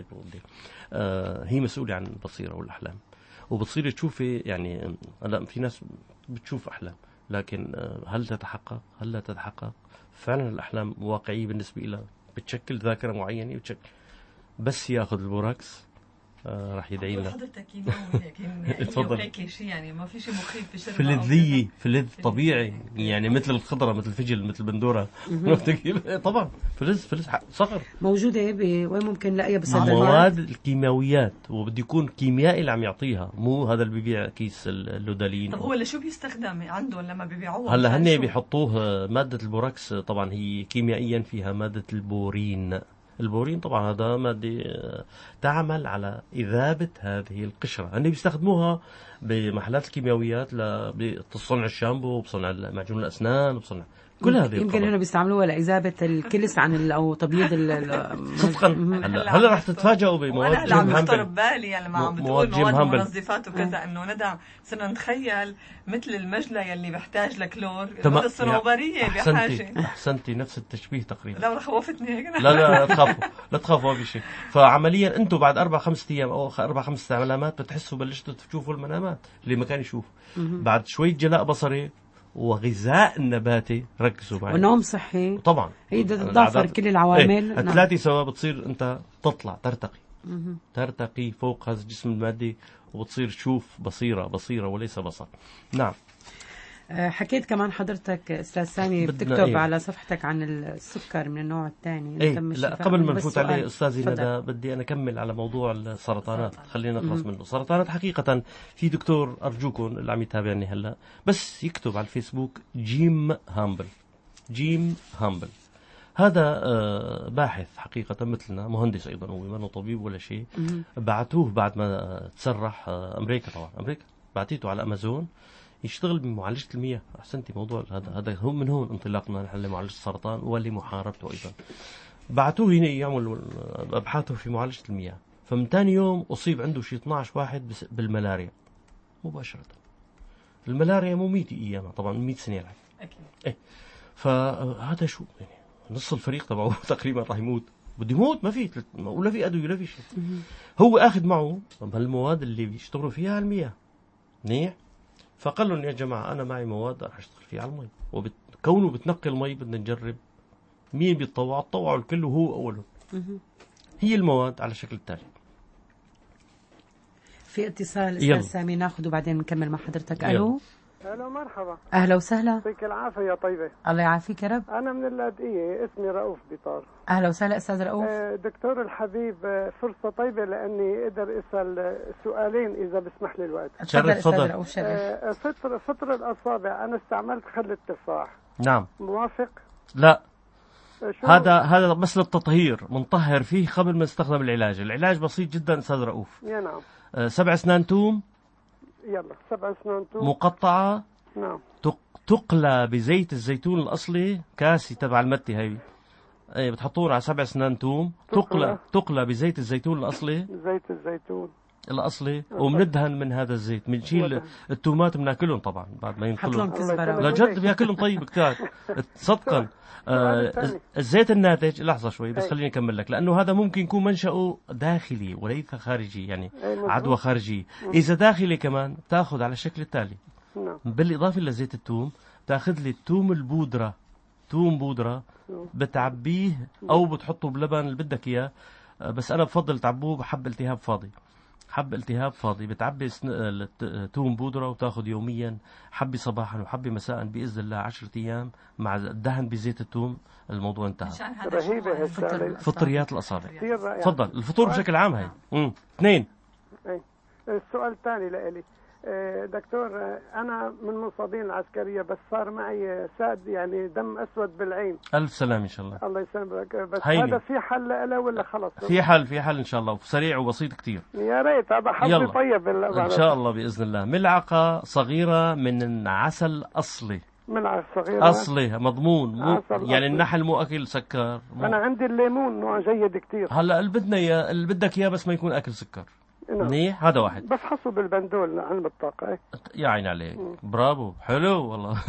آه هي مسؤولة عن البصيرة والأحلام، وبتصير تشوفي يعني لا في ناس بتشوف أحلام، لكن آه هل تتحقق هل لا تتحقق؟ فعلا الأحلام واقعية بالنسبة لها، بتشكل ذاكرة معينة بتشكل، بس ياخذ البوراكس آه راح يدعي لنا. حضرتك كيماوي تفضل. هيك شيء يعني ما في شيء مخيف في شربها. فلذية فلذ طبيعي يعني مثل الخضرة مثل فجل مثل بندورة. طبعا فلذ فلذ صخر موجودة ب... وين ممكن نلاقيها بالصيدليات؟ مواد الكيماويات، وبده يكون كيميائي اللي عم يعطيها، مو هذا اللي بيبيع كيس اللودالين. طب هو لشو بيستخدم عنده لما بيبيعوه؟ هلا هن بيحطوه مادة البوراكس، طبعا هي كيميائيا فيها مادة البورين. البورين طبعا هذا مادة تعمل على إذابة هذه القشرة، هن بيستخدموها بمحلات الكيماويات لتصنع الشامبو، بصنع معجون الأسنان، بصنع كل هذه. يمكن هنا بيستعملوها لإذابة الكلس عن ال... أو تبييض ال... صدقا. هلا هلا رح تتفاجئوا بمواد جيم هامبل. أنا عم بخطر ببالي يعني لما عم بتقول مواد منظفات وكذا إنه ندى صرنا نتخيل مثل المجلى يلي بيحتاج لكلور، الغدة الصنوبرية بحاجة. أحسنتي نفس التشبيه تقريبا. لا خوفتني هيك. لا لا لا تخافوا لا تخافوا ما في شيء. فعمليا أنتم بعد أربع خمسة أيام أو أربع خمسة علامات بتحسوا بلشتوا تشوفوا المنامات اللي ما كان يشوف. بعد شوية جلاء بصري وغذاء النباتي، ركزوا معي، ونوم صحي طبعا هي تتضافر كل العوامل. ايه الثلاثه سوا بتصير انت تطلع ترتقي مم. ترتقي فوق هذا الجسم المادي، وبتصير تشوف بصيرة بصيرة وليس بصر. نعم. حكيت كمان حضرتك أستاذ سامي بتكتب إيه؟ على صفحتك عن السكر من النوع الثاني. إيه؟ لا قبل ما نفوت عليه أستاذي ندى بدي أنا أكمل على موضوع السرطانات، خلينا نخلص منه. سرطانات حقيقة في دكتور أرجوكم اللي عم يتابعني هلا بس يكتب على الفيسبوك جيم هامبل. جيم هامبل هذا باحث حقيقة مثلنا، مهندس أيضا، هو ما طبيب ولا شيء. بعتوه بعد ما تسرح أمريكا، طبعا أمريكا بعتيته على أمازون يشتغل بمعالجة المياه. أحسنتي موضوع هذا هذا هو من هون انطلاقنا نحن لمعالجة السرطان ولمحاربته أيضا. بعتوه هنا يعمل أبحاثه في معالجة المياه، فمن ثاني يوم أصيب عنده شيء اثني عشر واحد بالملاريا مباشرة. الملاريا مو مية أيام طبعا مية سنة يعني. أكيد. إيه فهذا شو يعني نص الفريق تبعه تقريبا راح يموت، بده يموت، ما في ولا في أدوية ولا في شيء. هو أخذ معه هالمواد اللي بيشتغلوا فيها المياه منيح، فقال لهم يا جماعة أنا معي مواد راح أشتغل فيها على المي، وكونه بتنقي المي بدنا نجرب مين بيتطوع، تطوعوا الكل وهو أوله. هي المواد على شكل التالي. في اتصال أستاذ سامي ناخده بعدين نكمل مع حضرتك. ألو. أهلا مرحبا. أهلا وسهلا. يعطيك العافية يا طيبة. الله يعافيك يا رب. أنا من اللاذقية، اسمي رؤوف بطار. أهلا وسهلا أستاذ رؤوف. دكتور الحبيب فرصة طيبة لأني أقدر أسأل سؤالين إذا بسمح لي الوقت. تفضل أستاذ رؤوف. فطر فطر الأصابع أنا استعملت خل التفاح. نعم. موافق؟ لا. هذا هذا بس للتطهير، منطهر فيه قبل ما نستخدم العلاج. العلاج بسيط جدا أستاذ رؤوف. يا نعم. سبع أسنان توم. يلا سبع أسنان توم مقطعة. نعم. تقلى بزيت الزيتون الأصلي، كاسي تبع المتي هاي، ايه بتحطوه على سبع أسنان توم، تقلى تقلى بزيت الزيتون الأصلي، زيت الزيتون الأصلي، ومندهن من هذا الزيت. بنشيل التومات بناكلهم طبعا بعد ما ينقلهم. لا جد بياكلهم طيب كتار صدقا. آه الزيت الناتج، لحظة شوي بس خليني أكمل لك، لأنه هذا ممكن يكون منشأه داخلي وليس خارجي، يعني عدوى خارجي. إذا داخلي كمان تأخذ على الشكل التالي. بالإضافة لزيت التوم تأخذ لي التوم البودرة، توم بودرة بتعبيه أو بتحطه بلبن اللي بدك إياه، بس أنا بفضل تعبوه بحب التهاب فاضي. حب التهاب فاضي بتعبي توم بودرة وتاخذ يوميا حبي صباحا وحبي مساء بإذن الله عشرة أيام مع الدهن بزيت التوم. الموضوع انتهى. فطريات الأصابع. تفضل. الفطور بشكل عام هاي. امم اثنين. السؤال الثاني لإلي دكتور، أنا من مصابين العسكرية بس صار معي ساد يعني دم أسود بالعين. ألف سلام إن شاء الله. الله يسلمك. بس هيني. هذا في حل له ولا خلص؟ في حل في حل إن شاء الله، سريع وبسيط كتير. يا ريت هذا حظي طيب إن شاء الله بإذن الله. ملعقة صغيرة من عسل أصلي، ملعقة صغيرة اصلي مضمون مو عسل يعني أصلي. النحل مو اكل سكر مو. انا عندي الليمون نوع جيد كتير. هلا اللي بدنا اياه اللي بدك اياه بس ما يكون اكل سكر. نعم. منيح هذا واحد. بس حصوا بالبندول علم الطاقة. إيه. يا عين عليك برافو حلو والله.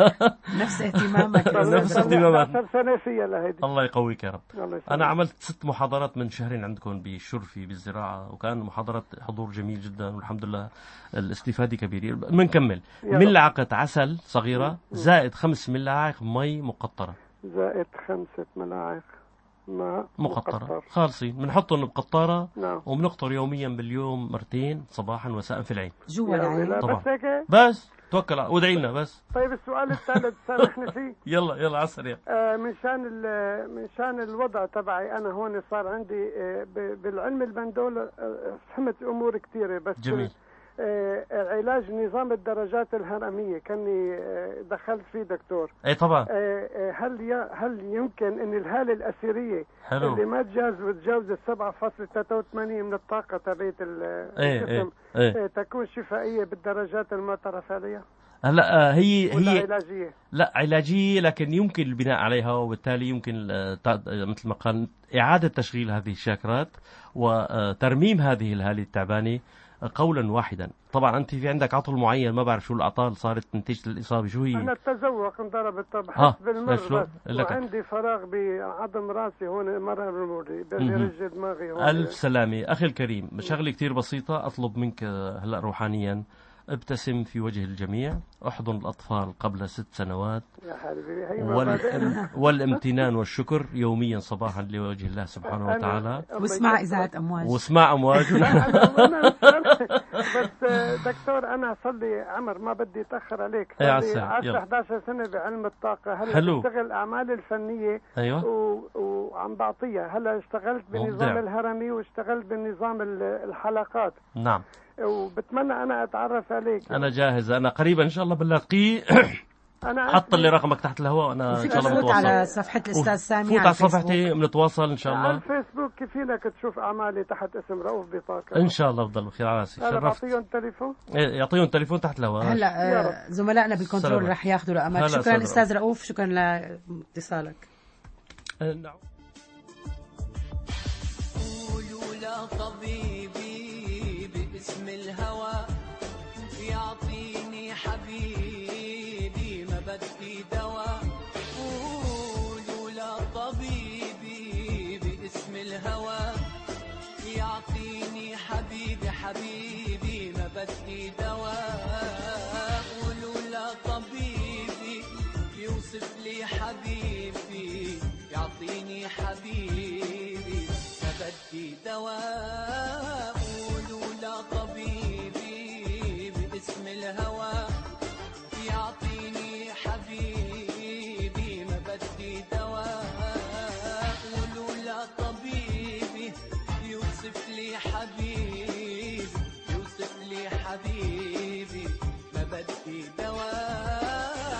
نفس اهتمامك يا نفس أستاذ. اهتمامات. عشر سنة فيها لهيدي. الله يقويك يا رب. الله يسلمك. أنا عملت ست محاضرات من شهرين عندكم بالشرفي بالزراعة وكان محاضرات حضور جميل جدا والحمد لله الاستفادة كبيرة. بنكمل يا رب. ملعقة عسل صغيرة زائد خمس ملاعق مي مقطرة زائد خمسة ملاعق ماء مقطرة مقطر. خالصين بنحطهم بقطارة نعم. وبنقطر يوميا باليوم مرتين صباحا ومساء في العين. جوا يا العين. لا، طبعا. بس هيك. بس توكل على- وادعي لنا بس. طيب السؤال الثالث سامحني فيه. يلا يلا على السريع. آه، من شان ال- من شان الوضع تبعي انا هون صار عندي آه، ب- بالعلم البندول آه، فهمت امور كثيره بس جميل. آه، علاج نظام الدرجات الهرميه كاني آه، دخلت فيه دكتور. اي طبعا آه، آه، هل ي- هل يمكن ان الهاله الاسيريه حلو. اللي ما تجاوز وتجاوز ال سبعة فاصلة ثلاثة وثمانين من الطاقه تبعت ال- ايه الجسم ايه ايه آه، تكون شفائيه بالدرجات المعترف عليها هلا آه، هي ولا هي علاجيه؟ لا علاجية لكن يمكن البناء عليها وبالتالي يمكن آه، تع- آه، مثل ما قال إعادة تشغيل هذه الشاكرات وترميم هذه الهالة التعبانة آه، قولا واحدا. طبعا أنت في عندك عطل معين ما بعرف شو الأعطال صارت نتيجة الإصابة شو هي. أنا التذوق انضربت طب آه، حس بالمر شلون؟ بس لك. وعندي فراغ بعظم راسي هون مرة رموري بدي مهم. رج دماغي هون. ألف سلامة أخي الكريم. شغلة كتير بسيطة أطلب منك آه، هلأ روحانيا ابتسم في وجه الجميع احضن الأطفال قبل ست سنوات يا حبيبي هي مبادئ. والام... والامتنان والشكر يوميا صباحا لوجه الله سبحانه أنا- وتعالى الله واسمع يكبر. إذاعة أمواج. واسمع أمواج. أنا- أنا بس آه، دكتور أنا صار لي عمر ما بدي أتأخر عليك إيه، على صار لي السريع، عشرة يلا. إحدى عشرة سنة بعلم الطاقة هلا حلو. بشتغل أعمال الفنية أيوة و... وعم بعطيها هلا اشتغلت بالنظام مبدع. الهرمي واشتغلت بالنظام ال- الحلقات نعم وبتمنى أنا أتعرف عليك. أنا جاهز أنا قريبا إن شاء الله بنلاقيه. أنا حط لي رقمك تحت الهواء وأنا إن فيك شاء الله تفوت على بتواصل. صفحة الأستاذ سامي فوت على الفيسبوك. صفحتي بنتواصل إن شاء على الله. الفيسبوك كفيلك تشوف أعمالي تحت اسم رؤوف بطاقة. إن شاء الله بضل بخير على راسي. هذا شرفت. بعطيهم تليفون. إيه، يعطيهم تليفون تحت الهواء. هلا يا آه، زملائنا بالكنترول سلام. رح ياخذوا رقمك. هلا شكرا أستاذ استاذ رؤوف شكرا لاتصالك. إيه، نعم. قولوا لا طبيبي باسم الهوى يعطيني حبيبي ما بدي دواء. قولوا لا طبيبي باسم الهوى يعطيني حبيبي حبيبي ما بدي دواء. قولوا لا طبيبي يوصف لي حبيبي يعطيني حبيبي ما بدي دواء. قولوا لا طبيبي باسم الهوى يعطيني حبيبي ما بدي دواء. قولوا لا طبيبي يوصف لي حبيبي يوصف لي حبيبي ما بدي دواء.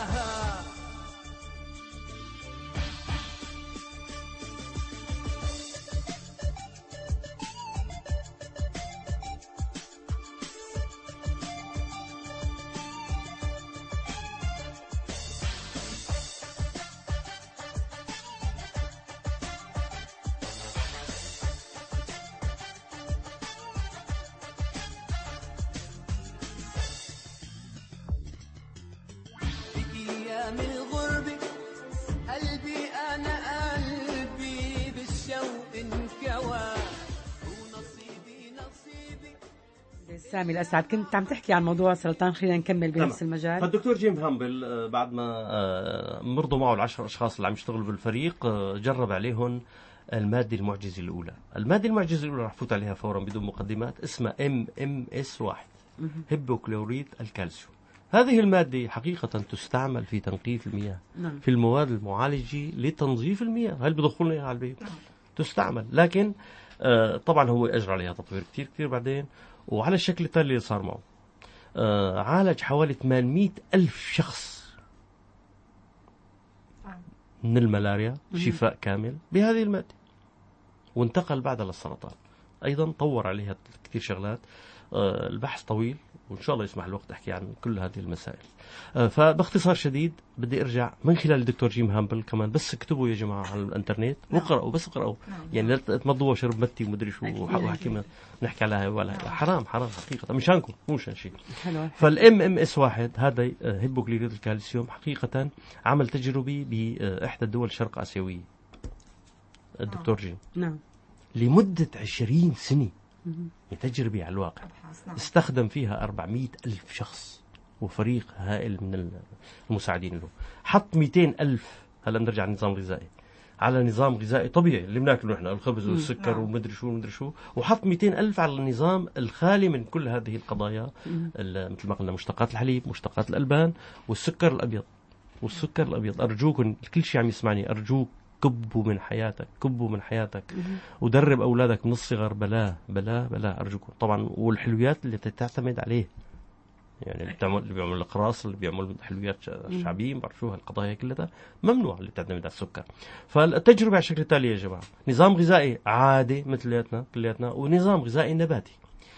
بأيام الغربة قلبي أنا قلبي بالشوق انكوى ونصيبي نصيبي. سامي الأسعد كنت عم تحكي عن موضوع سرطان خلينا نكمل بنفس تمام. المجال. فالدكتور جيم هامبل آه، بعد ما آه، مرضوا معه العشر أشخاص اللي عم يشتغلوا بالفريق آه، جرب عليهم المادة المعجزة الأولى. المادة المعجزة الأولى رح فوت عليها فورا بدون مقدمات اسمها ام ام اس واحد هيبوكلوريت الكالسيوم. هذه المادة حقيقة تستعمل في تنقية المياه نعم. في المواد المعالجة لتنظيف المياه. هل بدخلنا إياها على البيت تستعمل لكن آه، طبعا هو أجرى عليها تطوير كتير كتير بعدين. وعلى الشكل التالي اللي صار معه آه، عالج حوالي ثمانمئة ألف شخص من الملاريا شفاء كامل بهذه المادة وانتقل بعدها للسرطان. أيضا طور عليها كثير شغلات. آه، البحث طويل وإن شاء الله يسمح الوقت أحكي عن كل هذه المسائل. آه، فباختصار شديد بدي أرجع من خلال الدكتور جيم هامبل كمان، بس اكتبوا يا جماعة على الإنترنت واقرأوا، بس اقرأوا. يعني لا تمضوا شرب متي ومدري شو وحكي نحكي عليها ولا حرام حرام حقيقة مشانكم مو مشان شيء. فالام ام اس واحد هذا هيبوكلوريت الكالسيوم حقيقة عمل تجربي بإحدى الدول الشرق آسيوية الدكتور جيم نعم لمدة عشرين سنة، تجربة على الواقع استخدم فيها أربعمائة ألف شخص وفريق هائل من المساعدين له. حط مئتين ألف، هلا بنرجع النظام الغذائي، على نظام غذائي طبيعي اللي بناكله نحن، الخبز والسكر ومدري شو ومدري شو، وحط مئتين ألف على النظام الخالي من كل هذه القضايا، مثل ما قلنا مشتقات الحليب، مشتقات الألبان، والسكر الأبيض. والسكر الأبيض أرجوكم كل شيء عم يسمعني، أرجوك كبوا من حياتك، كبوا من حياتك، ودرب أولادك من الصغر بلا بلا بلا أرجوكم. طبعا والحلويات اللي تعتمد عليه، يعني اللي بتعمل اللي بيعمل الأقراص، اللي بيعمل حلويات شعبيين، بعرفوها القضايا كلها ممنوع اللي بتعتمد على السكر. فالتجربة على الشكل التالي يا جماعة: نظام غذائي عادي مثلياتنا كلياتنا، ونظام غذائي نباتي.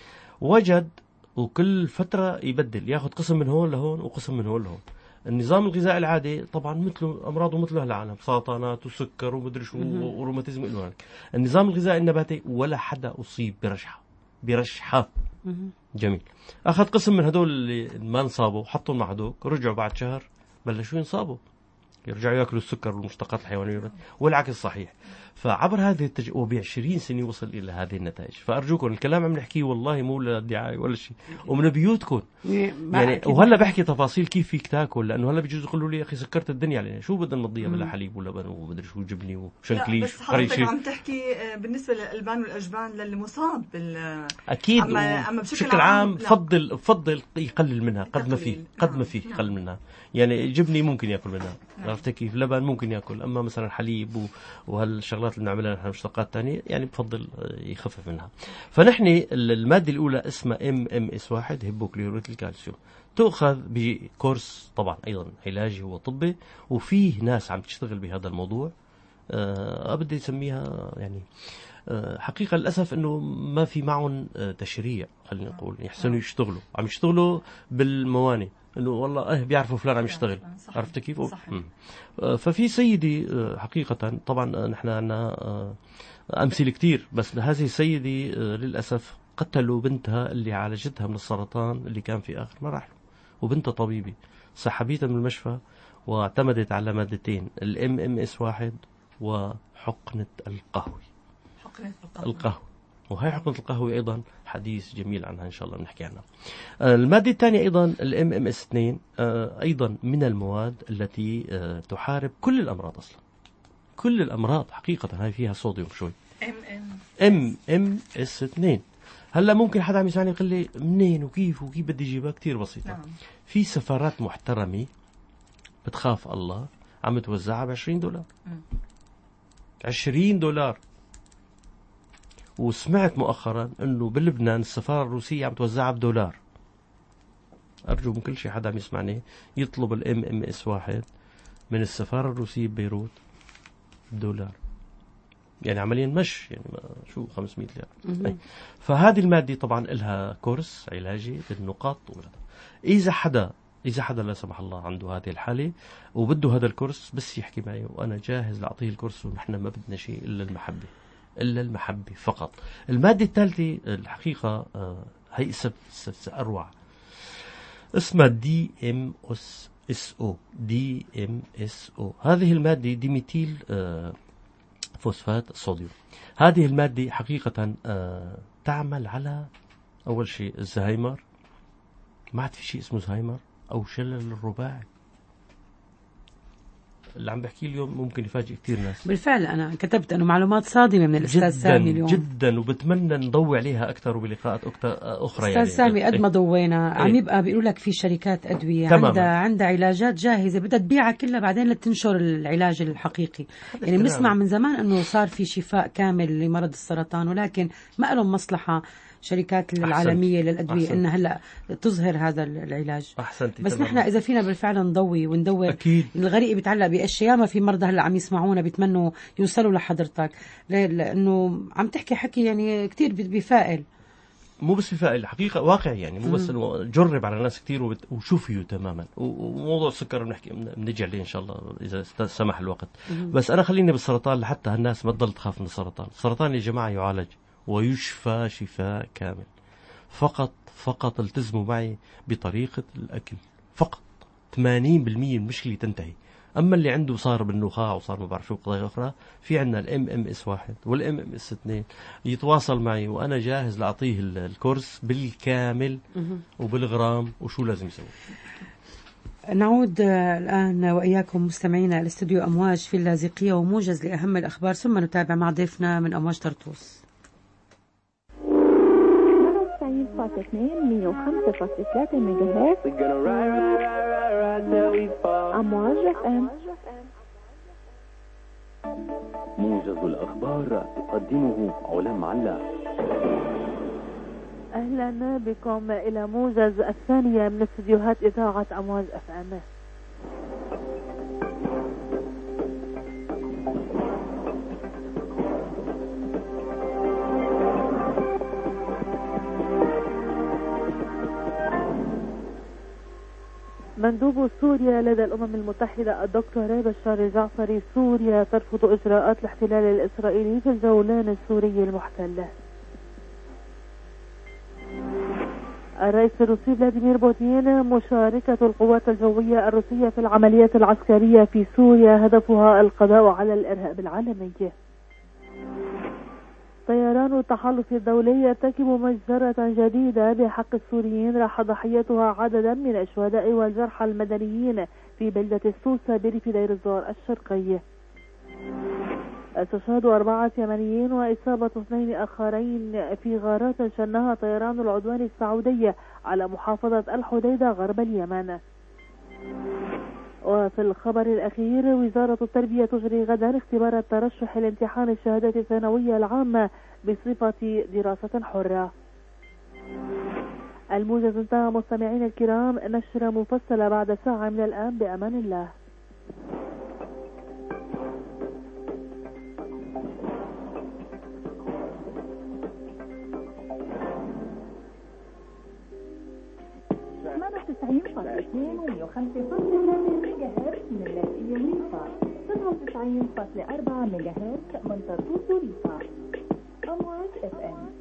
وجد وكل فترة يبدل، ياخذ قسم من هون لهون وقسم من هون لهون. النظام الغذائي العادي طبعا مثله أمراضه مثله العالم، سرطانات وسكر ومدري شو وروماتيزم إلى هناك. النظام الغذائي النباتي ولا حدا أصيب برشحة برشحة. جميل. أخذ قسم من هدول اللي ما انصابوا، حطوا مع هدوك، رجعوا بعد شهر بلشوا ينصابوا، يرجعوا ياكلوا السكر والمشتقات الحيوانية، والعكس صحيح. فعبر هذه التجربة وبعشرين سنة وصل إلى هذه النتائج. فأرجوكم الكلام عم نحكيه والله مو للدعاية ولا شيء، ومن بيوتكم يعني. وهلا بحكي تفاصيل كيف فيك تاكل، لأنه هلا بيجوز يقولوا لي أخي سكرت الدنيا علينا، شو بدنا نضيع بلا حليب ولبن ومدري شو جبني وشنكليش. بس حضرتك عم تحكي بالنسبة للألبان والأجبان للمصاب بال أكيد. أما, أما بشكل عام فضل فضل يقلل منها قد ما فيه، قد ما فيه يقلل منها. يعني جبني ممكن ياكل منها، عرفت كيف، لبن ممكن ياكل، اما مثلا حليب وهالشغلات اللي بنعملها نحن مشتقات ثانيه يعني بفضل يخفف منها. فنحن الماده الاولى اسمها ام ام اس واحد هيبوكلوريت الكالسيوم، تؤخذ بكورس طبعا ايضا علاجي وطبي، وفيه ناس عم تشتغل بهذا الموضوع. أه بدي اسميها يعني أه حقيقه للاسف انه ما في معهم تشريع، خلينا نقول يحسنوا يشتغلوا، عم يشتغلوا بالموانئ انه والله اه بيعرفوا فلان عم يشتغل، عرفت كيف. ففي سيدي حقيقة طبعا نحن عندنا امثله كتير، بس هذه السيدة للاسف قتلوا بنتها اللي عالجتها من السرطان اللي كان في اخر مراحله، وبنتها طبيبة، سحبيتها من المشفى واعتمدت على مادتين، الام ام اس واحد وحقنة القهوة. حقنة القهوة، وهي حقنة القهوة أيضا حديث جميل عنها إن شاء الله بنحكي عنها. المادة الثانية أيضا الام ام اس اثنين، أيضا من المواد التي تحارب كل الأمراض أصلا، كل الأمراض حقيقة. هاي فيها صوديوم شوي. ام ام ام اس اثنين. هلا ممكن حدا عم يسمعني يقول لي منين وكيف وكيف بدي اجيبها؟ كتير بسيطة. نعم. في سفارات محترمة بتخاف الله عم توزعها ب عشرين دولار. عشرين دولار. وسمعت مؤخرا انه بلبنان السفارة الروسية عم توزعها بدولار. ارجو من كل شيء حدا عم يسمعني يطلب الام ام اس واحد من السفارة الروسية ببيروت بدولار. يعني عمليا مش يعني شو خمسمائة ليرة. فهذه المادة طبعا لها كورس علاجي بالنقاط. إذا حدا إذا حدا لا سمح الله عنده هذه الحالة وبده هذا الكورس بس يحكي معي وأنا جاهز لأعطيه الكورس، ونحن ما بدنا شيء إلا المحبة، إلا المحبة فقط. المادة الثالثة الحقيقة هي أروع، اسمها دي ام اس او. دي ام اس او هذه المادة ديميتيل فوسفات الصوديوم. هذه المادة حقيقة آه تعمل على أول شيء الزهايمر. ما عاد في شيء اسمه زهايمر أو شلل الرباعي. اللي عم بحكي اليوم ممكن يفاجئ كثير ناس. بالفعل أنا كتبت أنه معلومات صادمة من الأستاذ سامي اليوم جدا، وبتمنى نضوي عليها أكثر وبلقاءات أخرى. أستاذ يعني سامي قد ما ضوينا عم يبقى بيقولوا لك في شركات أدوية عندها عندها علاجات جاهزة بدها تبيعها كلها بعدين لتنشر العلاج الحقيقي. يعني بنسمع من زمان أنه صار في شفاء كامل لمرض السرطان، ولكن ما لهم مصلحة شركات العالمية للأدوية أحسنت. إنها هلا تظهر هذا العلاج. أحسنتي. بس نحن إذا فينا بالفعل نضوي وندور أكيد. الغريق بيتعلق بأشياء. ما في مرضى هلا عم يسمعونا بيتمنوا يوصلوا لحضرتك لأنه عم تحكي حكي يعني كتير بفائل. مو بس شفاء، الحقيقة واقعي يعني، مو بس إنه جرب على ناس كتير وبت... وشوفيه تماما. وموضوع السكر بنحكي بنجي عليه إن شاء الله إذا سمح الوقت. بس أنا خليني بالسرطان لحتى هالناس ما تضل تخاف من السرطان. السرطان يا جماعة يعالج ويشفى شفاء كامل. فقط فقط التزموا معي بطريقة الأكل فقط. ثمانين بالمئة المشكلة تنتهي. أما اللي عنده صار بالنخاع وصار ما بعرف شو قضايا أخرى، في عنا الام ام اس واحد والام ام اس اثنين، يتواصل معي وأنا جاهز لأعطيه الكورس بالكامل وبالغرام وشو لازم يسوي. نعود الآن وإياكم مستمعينا الاستوديو أمواج في اللاذقية وموجز لأهم الأخبار، ثم نتابع مع ضيفنا من أمواج طرطوس. تسعين فاصلة اثنين مية وخمسة فاصلة ثلاثة ميجا هرتز أمواج اف ام. موجز الأخبار تقدمه علا معلا. أهلا بكم إلى موجز الثانية من استديوهات إذاعة أمواج اف ام. مندوب سوريا لدى الأمم المتحدة الدكتور بشار الجعفري: سوريا ترفض إجراءات الاحتلال الإسرائيلي في الجولان السوري المحتل. الرئيس الروسي فلاديمير بوتين: مشاركة القوات الجوية الروسية في العمليات العسكرية في سوريا هدفها القضاء على الإرهاب العالمي. طيران التحالف الدولي يرتكب مجزرة جديدة بحق السوريين راح ضحيتها عددا من الشهداء والجرحى المدنيين في بلدة السوسة بريف دير الزور الشرقي. استشهاد أربعة يمنيين وإصابة اثنين آخرين في غارات شنها طيران العدوان السعودي على محافظة الحديدة غرب اليمن. وفي الخبر الأخير: وزارة التربية تجري غدا اختبار الترشح لامتحان الشهادة الثانوية العامة بصفة دراسة حرة. الموجز انتهى مستمعين الكرام، نشرة مفصلة بعد ساعة من الآن بأمان الله. تسعين فاصلة اثنين ومية وخمسة فاصلة ثلاثة ميجا هرتز من اللاذقية وريفا، سبعة وتسعين فاصلة أربعة ميجا هرتز من طرطوس وريفا. أمواج اف ام.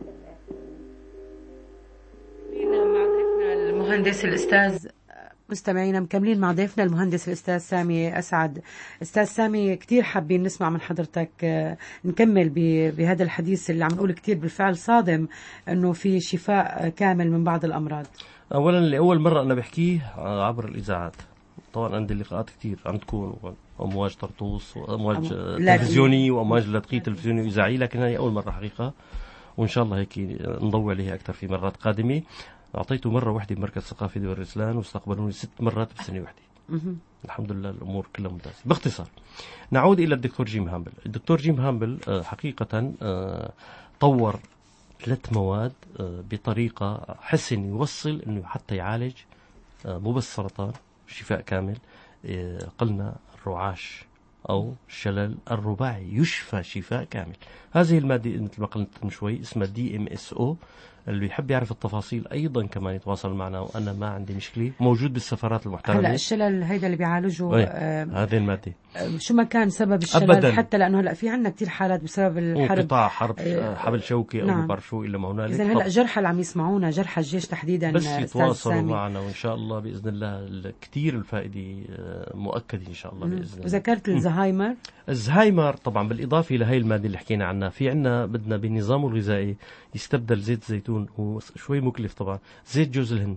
مع ضيفنا المهندس الأستاذ مستمعينا مكملين مع ضيفنا المهندس الأستاذ سامي أسعد. أستاذ سامي، كتير حابين نسمع من حضرتك، نكمل بهذا الحديث اللي عم نقول كتير بالفعل صادم أنه في شفاء كامل من بعض الأمراض. أولا لأول مرة أنا بحكيه عبر الإذاعات. طبعا عندي لقاءات كتير عندكم، أمواج طرطوس وأمواج تلفزيوني وأمواج لاذقية تلفزيوني وإذاعي، لكن هي أول مرة حقيقة، وإن شاء الله هيك نضوي عليها أكثر في مرات قادمة. أعطيته مرة واحدة بمركز ثقافي دور الرسلان واستقبلوني ست مرات بسنة واحدة. الحمد لله الأمور كلها ممتازة. باختصار نعود إلى الدكتور جيم هامبل. الدكتور جيم هامبل حقيقة طور ثلاث مواد بطريقة حسن يوصل إنه حتى يعالج مو بس سرطان شفاء كامل، قلنا الرعاش أو الشلل الرباعي يشفى شفاء كامل. هذه المادة مثل ما قلت من شوي اسمها دي ام اس او. اللي يحب يعرف التفاصيل أيضا كمان يتواصل معنا، وأنا ما عندي مشكلة، موجود بالسفارات المحترمة. هلا الشلل هيدا اللي بيعالجوا آه هذه المادة آه شو ما كان سبب الشلل أبداً. حتى لأنه هلا في عنا كتير حالات بسبب الحرب، انقطاع حرب آه حبل شوكي أو نعم. ما بعرف شو إلا ما هنالك. إذا هلا جرحى اللي عم يسمعونا، جرحى الجيش تحديدا، بس يتواصلوا معنا وإن شاء الله بإذن الله كتير الفائدة مؤكدة إن شاء الله بإذن الله. وذكرت الزهايمر. الزهايمر طبعا بالإضافة لهي المادة اللي حكينا عنها، في عنا بدنا بنظامه الغذائي يستبدل زيت الزيتون، هو شوي مكلف طبعا، زيت جوز الهند.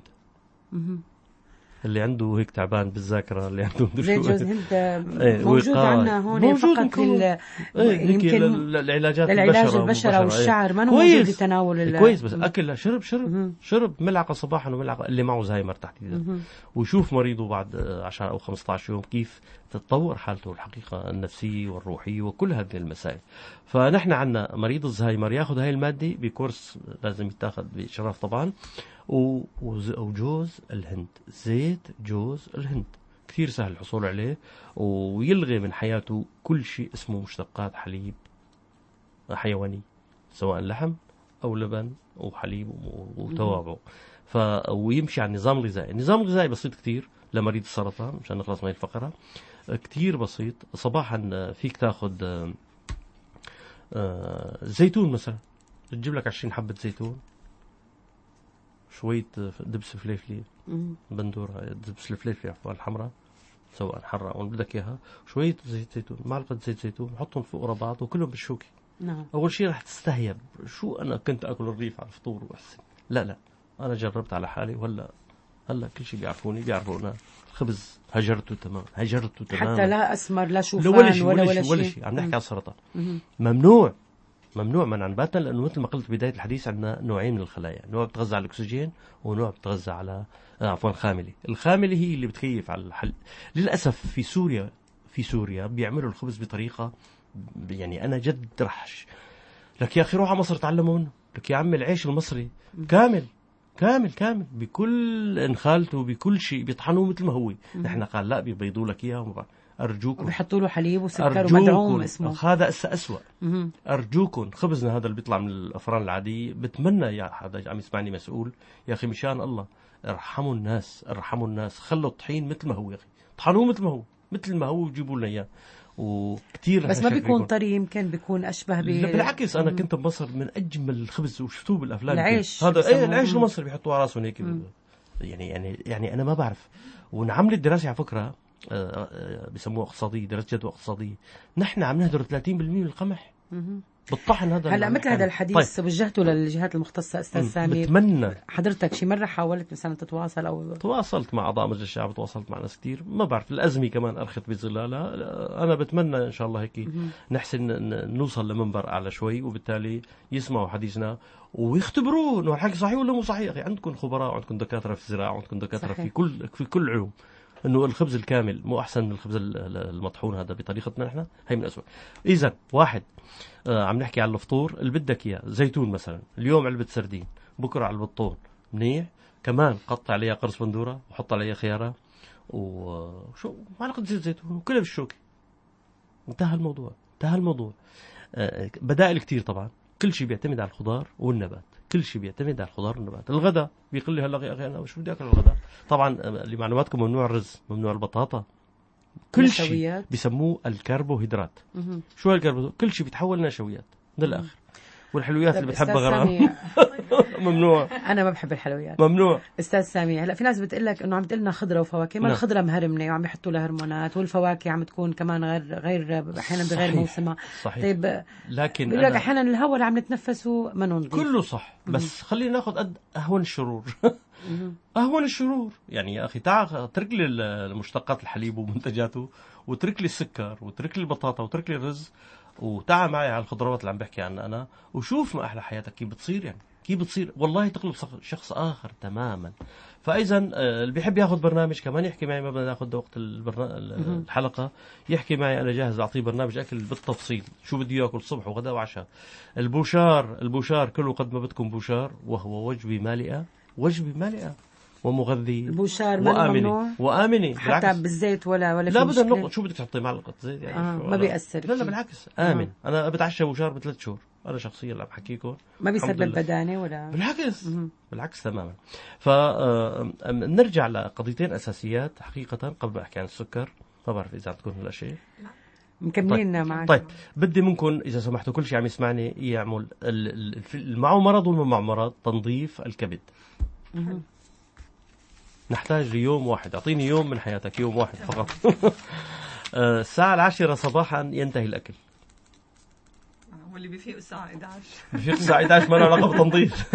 اللي عنده هيك تعبان بالذاكرة، اللي عنده زيت جوز الهند موجود عندنا هون موجود فقط لل... يمكن العلاجات العلاج البشرة والشعر ما موجود لتناول كويس، بس أكل شرب شرب شرب ملعقة صباحا وملعقة اللي معه زهايمر تحديدا، ويشوف مريضه بعد عشرة أو خمسة عشر يوم كيف تتطور حالته الحقيقة النفسية والروحية وكل هذه المسائل. فنحن عنا مريض الزهايمر ياخذ هاي المادة بكورس لازم يتاخذ بإشراف طبعا، وجوز الهند، زيت جوز الهند كثير سهل الحصول عليه، ويلغي من حياته كل شيء اسمه مشتقات حليب حيواني، سواء لحم أو لبن وحليب وتوابع. ف ويمشي على النظام الغذائي. النظام الغذائي بسيط كتير لمريض السرطان مشان نخلص من الفقرة. كتير بسيط. صباحا فيك تاخد زيتون مثلا، تجيب لك عشرين حبة زيتون، شوية دبس فليفلي بندورة، دبس الفليفلي عفوا الحمراء سواء حرة أو بدك إياها، شوية زيت زيتون، معلقة زيت زيتون، حطهم فوق ورا بعض وكلهم بالشوكة. نعم. أول شيء رح تستهيب، شو أنا كنت أكل الرغيف على الفطور وأحسن. لا لا، أنا جربت على حالي وهلا هلا كل شيء بيعرفوني بيعرفونا. الخبز هجرته تمام، هجرته تمام، حتى لا أسمر لا شوفان ولا شيء ولا ولا شيء ولا شيء. عم نحكي على السرطان. ممنوع ممنوع منعا باتا، لأنه مثل ما قلت بداية الحديث عندنا نوعين من الخلايا، نوع بتغذى على الأكسجين ونوع بتغذى على آه عفوا الخاملة. الخاملة هي اللي بتكيف على الحل. للأسف في سوريا في سوريا بيعملوا الخبز بطريقة يعني أنا جد رحش لك يا أخي، روح على مصر تعلموا منه. لك يا عم العيش المصري كامل كامل كامل بكل انخالته بكل شيء بيطحنوه مثل ما هو. نحن قال لا بيبيضوا لك إياه. أرجوكم وبيحطوا له حليب وسكر ومدعوم اسمه. هذا أسا أسوأ. أرجوكم خبزنا هذا اللي بيطلع من الأفران العادية، بتمنى يا حدا عم يسمعني مسؤول يا أخي مشان الله ارحموا الناس ارحموا الناس، خلوا الطحين مثل ما هو يا أخي، طحنوه مثل ما هو مثل ما هو وجيبوا لنا إياه. وكتير بس ما بيكون طري، يمكن بيكون أشبه ب بالعكس. أنا كنت بمصر من أجمل الخبز وشفتوه بالأفلام. العيش هذا إيه العيش المصري بيحطوه على راسهم هيك. يعني يعني يعني أنا ما بعرف. ونعمل الدراسة على فكرة بيسموها اقتصادية، دراسة جدوى اقتصادية. نحن عم نهدر ثلاثين بالمئة من القمح بالطحن هذا. هلا مثل هذا الحديث طيب. وجهته للجهات المختصة أستاذ سامي. بتمنى حضرتك شي مرة حاولت مثلا تتواصل أو تواصلت مع أعضاء مجلس الشعب، تواصلت مع ناس كتير، ما بعرف الأزمة كمان أرخت بظلالها. أنا بتمنى إن شاء الله هيك نحسن نوصل لمنبر أعلى شوي، وبالتالي يسمعوا حديثنا ويختبروه إنه الحكي صحيح ولا مو صحيح. أخي عندكم خبراء، عندكم دكاترة في الزراعة، عندكم دكاترة صحيح. في كل في كل علوم، إنه الخبز الكامل مو أحسن من الخبز المطحون هذا بطريقتنا نحن. هي من أسوأ. إذا واحد آه عم نحكي على الفطور اللي بدك إياه، زيتون مثلا، اليوم علبة سردين، بكرة علبة طون منيح، كمان قطع عليها قرص بندورة وحط عليها خيارة وشو معلقة زيت زيتون وكلها بالشوكة. انتهى الموضوع انتهى الموضوع. آه بدائل كتير طبعا، كل شيء بيعتمد على الخضار والنبات، كل شيء بيعتمد على الخضار والنبات. الغداء بيقول لي هلا يا اخي انا شو بدي اكل الغداء؟ طبعا لمعلوماتكم ممنوع الرز، ممنوع البطاطا، كل شيء بيسموه الكربوهيدرات. شو الكربوهيدرات؟ كل شيء بيتحول لنشويات من الاخر. والحلويات اللي بتحبها غرام ممنوع. انا ما بحب الحلويات. ممنوع. استاذ سامي هلا في ناس بتقول لك انه عم بتقول لنا خضره وفواكه، ما الخضره مهرمنه وعم يحطوا لها هرمونات، والفواكه عم تكون كمان غير غير احيانا بغير موسمها. صحيح. طيب لكن بيقول لك احيانا الهواء اللي عم نتنفسه ما ننظف. كله صح، بس خلينا ناخذ قد اهون الشرور. اهون الشرور يعني يا اخي تعال اترك لي المشتقات الحليب ومنتجاته، واترك لي السكر، واترك لي البطاطا، واترك لي الرز، وتعال معي على الخضروات اللي عم بحكي عنها انا، وشوف ما احلى حياتك كيف بتصير. يعني كيف بتصير والله تقلب شخص اخر تماما. فاذا اللي بيحب ياخذ برنامج كمان يحكي معي، ما بدنا ناخذ وقت البرنا... الحلقه، يحكي معي انا جاهز اعطيه برنامج اكل بالتفصيل، شو بده ياكل صبح وغداء وعشاء. البوشار البوشار كله قد ما بدكم بوشار، وهو وجبه مالئه، وجبه مالئه ومغذي. البوشار ممنوع وآمنة حتى بالعكس. بالزيت ولا ولا لا بدنا نقطة. شو بدك تحطي معلقة زيت يعني آه ما بيأثر. لا لا بالعكس آمن. آه. أنا بتعشى بوشار بثلاث شهور أنا شخصيا اللي عم بحكيكم، ما بيسبب بدانة ولا بالعكس. م- بالعكس تماما. فنرجع لقضيتين أساسيات حقيقة قبل ما أحكي عن السكر. ما بعرف إذا عندكم هلا شيء مكملين طيب. معك. طيب بدي منكم إذا سمحتوا كل شيء عم يسمعني يعمل معه مرض وما معه مرض تنظيف الكبد. م- نحتاج ليوم واحد، أعطيني يوم من حياتك، يوم واحد فقط. الساعة العاشرة صباحا ينتهي الأكل. واللي بيفيق الساعة إحدى عشر بيفيق الساعة إحدى عشر ما له علاقة بالتنظيف.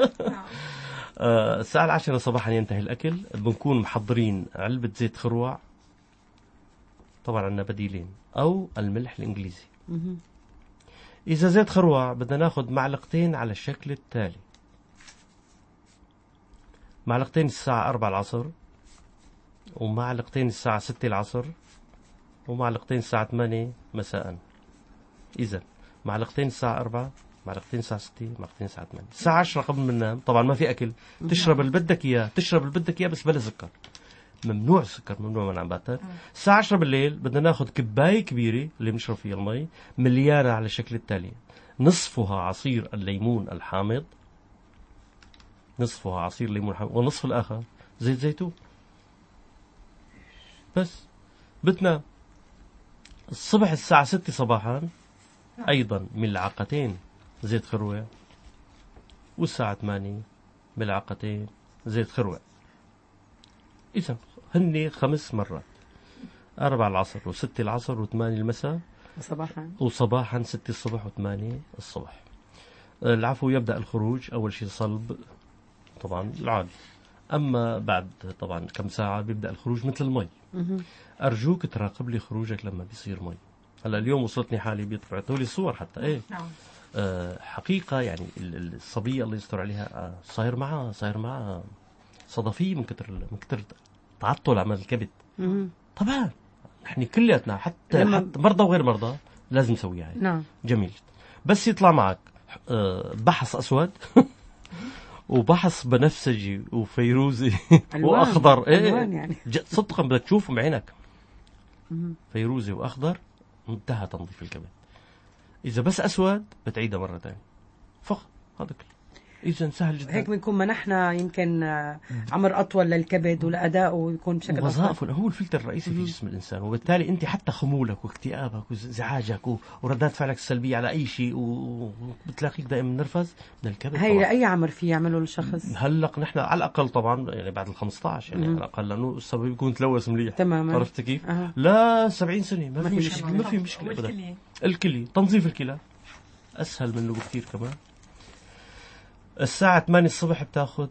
الساعة العاشرة صباحا ينتهي الأكل. بنكون محضرين علبة زيت خروع، طبعا عندنا بديلين، أو الملح الإنجليزي. إذا زيت خروع بدنا ناخد معلقتين على الشكل التالي: معلقتين الساعة أربعة العصر، ومعلقتين الساعة ستة العصر، ومعلقتين الساعة ثمانية مساء. إذا معلقتين الساعة أربعة، معلقتين الساعة ستة، معلقتين الساعة ثمانية. الساعة عشرة قبل ما ننام طبعا ما في أكل، تشرب اللي بدك إياه، تشرب اللي بدك إياه بس بلا سكر. ممنوع السكر، ممنوع منع باتا. الساعة عشرة بالليل بدنا ناخذ كباية كبيرة اللي بنشرب فيها المي مليانة على الشكل التالي: نصفها عصير الليمون الحامض، نصفها عصير ليمون حامض، والنصف الآخر زيت زيتون. بس بتنام الصبح الساعة ستة صباحا أيضا ملعقتين زيت خروع، والساعة ثمانية ملعقتين زيت خروع. إذا هني خمس مرات، أربع العصر وستة العصر وثمانية المساء صباحا وصباحا ستة الصبح وثمانية الصبح. العفو يبدأ الخروج أول شيء صلب طبعا العادي، أما بعد طبعا كم ساعة بيبدأ الخروج مثل المي. أرجوك تراقب لي خروجك لما بيصير مي. هلا اليوم وصلتني حالي بيطلعوا لي صور حتى إيه نعم. آه حقيقة يعني الصبية الله يستر عليها آه صاير معها صاير معها صدفية من كتر من كتر تعطل عمل الكبد. طبعا نحن كلياتنا حتى, لما- حتى مرضى وغير مرضى لازم نسويها هاي. نعم. جميل. بس يطلع معك آه بحص أسود وبحص بنفسجي وفيروزي ألوان. وأخضر إيه ألوان يعني. ج- صدقا بدك تشوفه بعينك. فيروزي وأخضر انتهى تنظيف الكبد. إذا بس أسود بتعيدها مرة ثانية فقط. هذا كله. إذا سهل جدا. هيك بنكون منحنا يمكن آه، عمر أطول للكبد ولأدائه يكون بشكل أفضل. وظائفه هو الفلتر الرئيسي في جسم الإنسان، وبالتالي أنت حتى خمولك واكتئابك وزعاجك و- وردات فعلك السلبية على أي شيء و- وبتلاقيك دائما نرفز من الكبد. هي طبعاً. لأي عمر في يعمله الشخص؟ هلق نحن على الأقل طبعا يعني بعد ال خمسة عشر يعني مم. على الأقل لأنه السبب يكون تلوث مليح. تماما. عرفت كيف؟ أه. لا سبعين سنة ما, ما في في مشكلة مشكلة. ما في مشكلة أبدا. والكلية. الكلي تنظيف الكلى أسهل منه بكثير كمان. الساعة ثمانية الصبح بتاخذ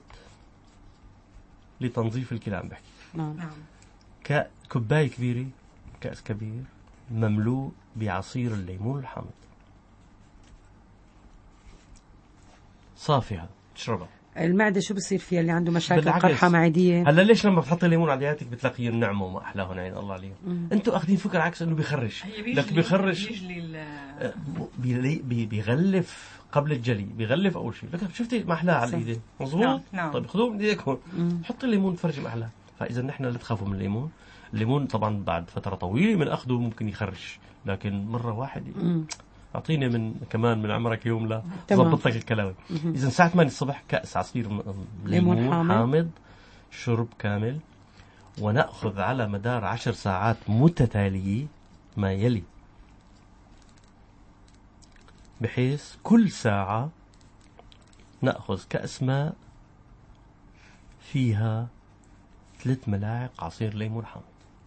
لتنظيف الكلى عم بحكي نعم. نعم. ك- كوباية كبيرة كأس كبير مملوء بعصير الليمون الحامض صافي، هذا تشربها. المعدة شو بصير فيها اللي عنده مشاكل بالعكس. قرحة معدية؟ هلا ليش لما بتحطي ليمون على حياتك بتلاقيه النعمة وما أحلاهم عين الله عليهم. أنتوا أخذين فكرة عكس إنه بيخرش، هي لك بيجلي بيخرش بيجلي ال- آه، بي- بي- بيغلف قبل الجلي، بيغلف أول شيء. لكن شفتي ما أحلاها على صح. الإيدين نعم، مظبوط. نعم. طيب خذوه من إيديكم حطي الليمون فرجي ما أحلاها. فإذا نحن لا تخافوا من الليمون. الليمون طبعا بعد فترة طويلة من أخذه ممكن يخرش، لكن مرة واحدة أعطيني من كمان من عمرك يوم لا تمام. ضبط لك الكلاوي. إذا الساعة ثمانية الصبح كأس عصير م- ليمون ليمون حامض. حامض شرب كامل، ونأخذ على مدار عشر ساعات متتالية ما يلي، بحيث كل ساعة نأخذ كأس ماء فيها ثلاث ملاعق عصير ليمون حامض.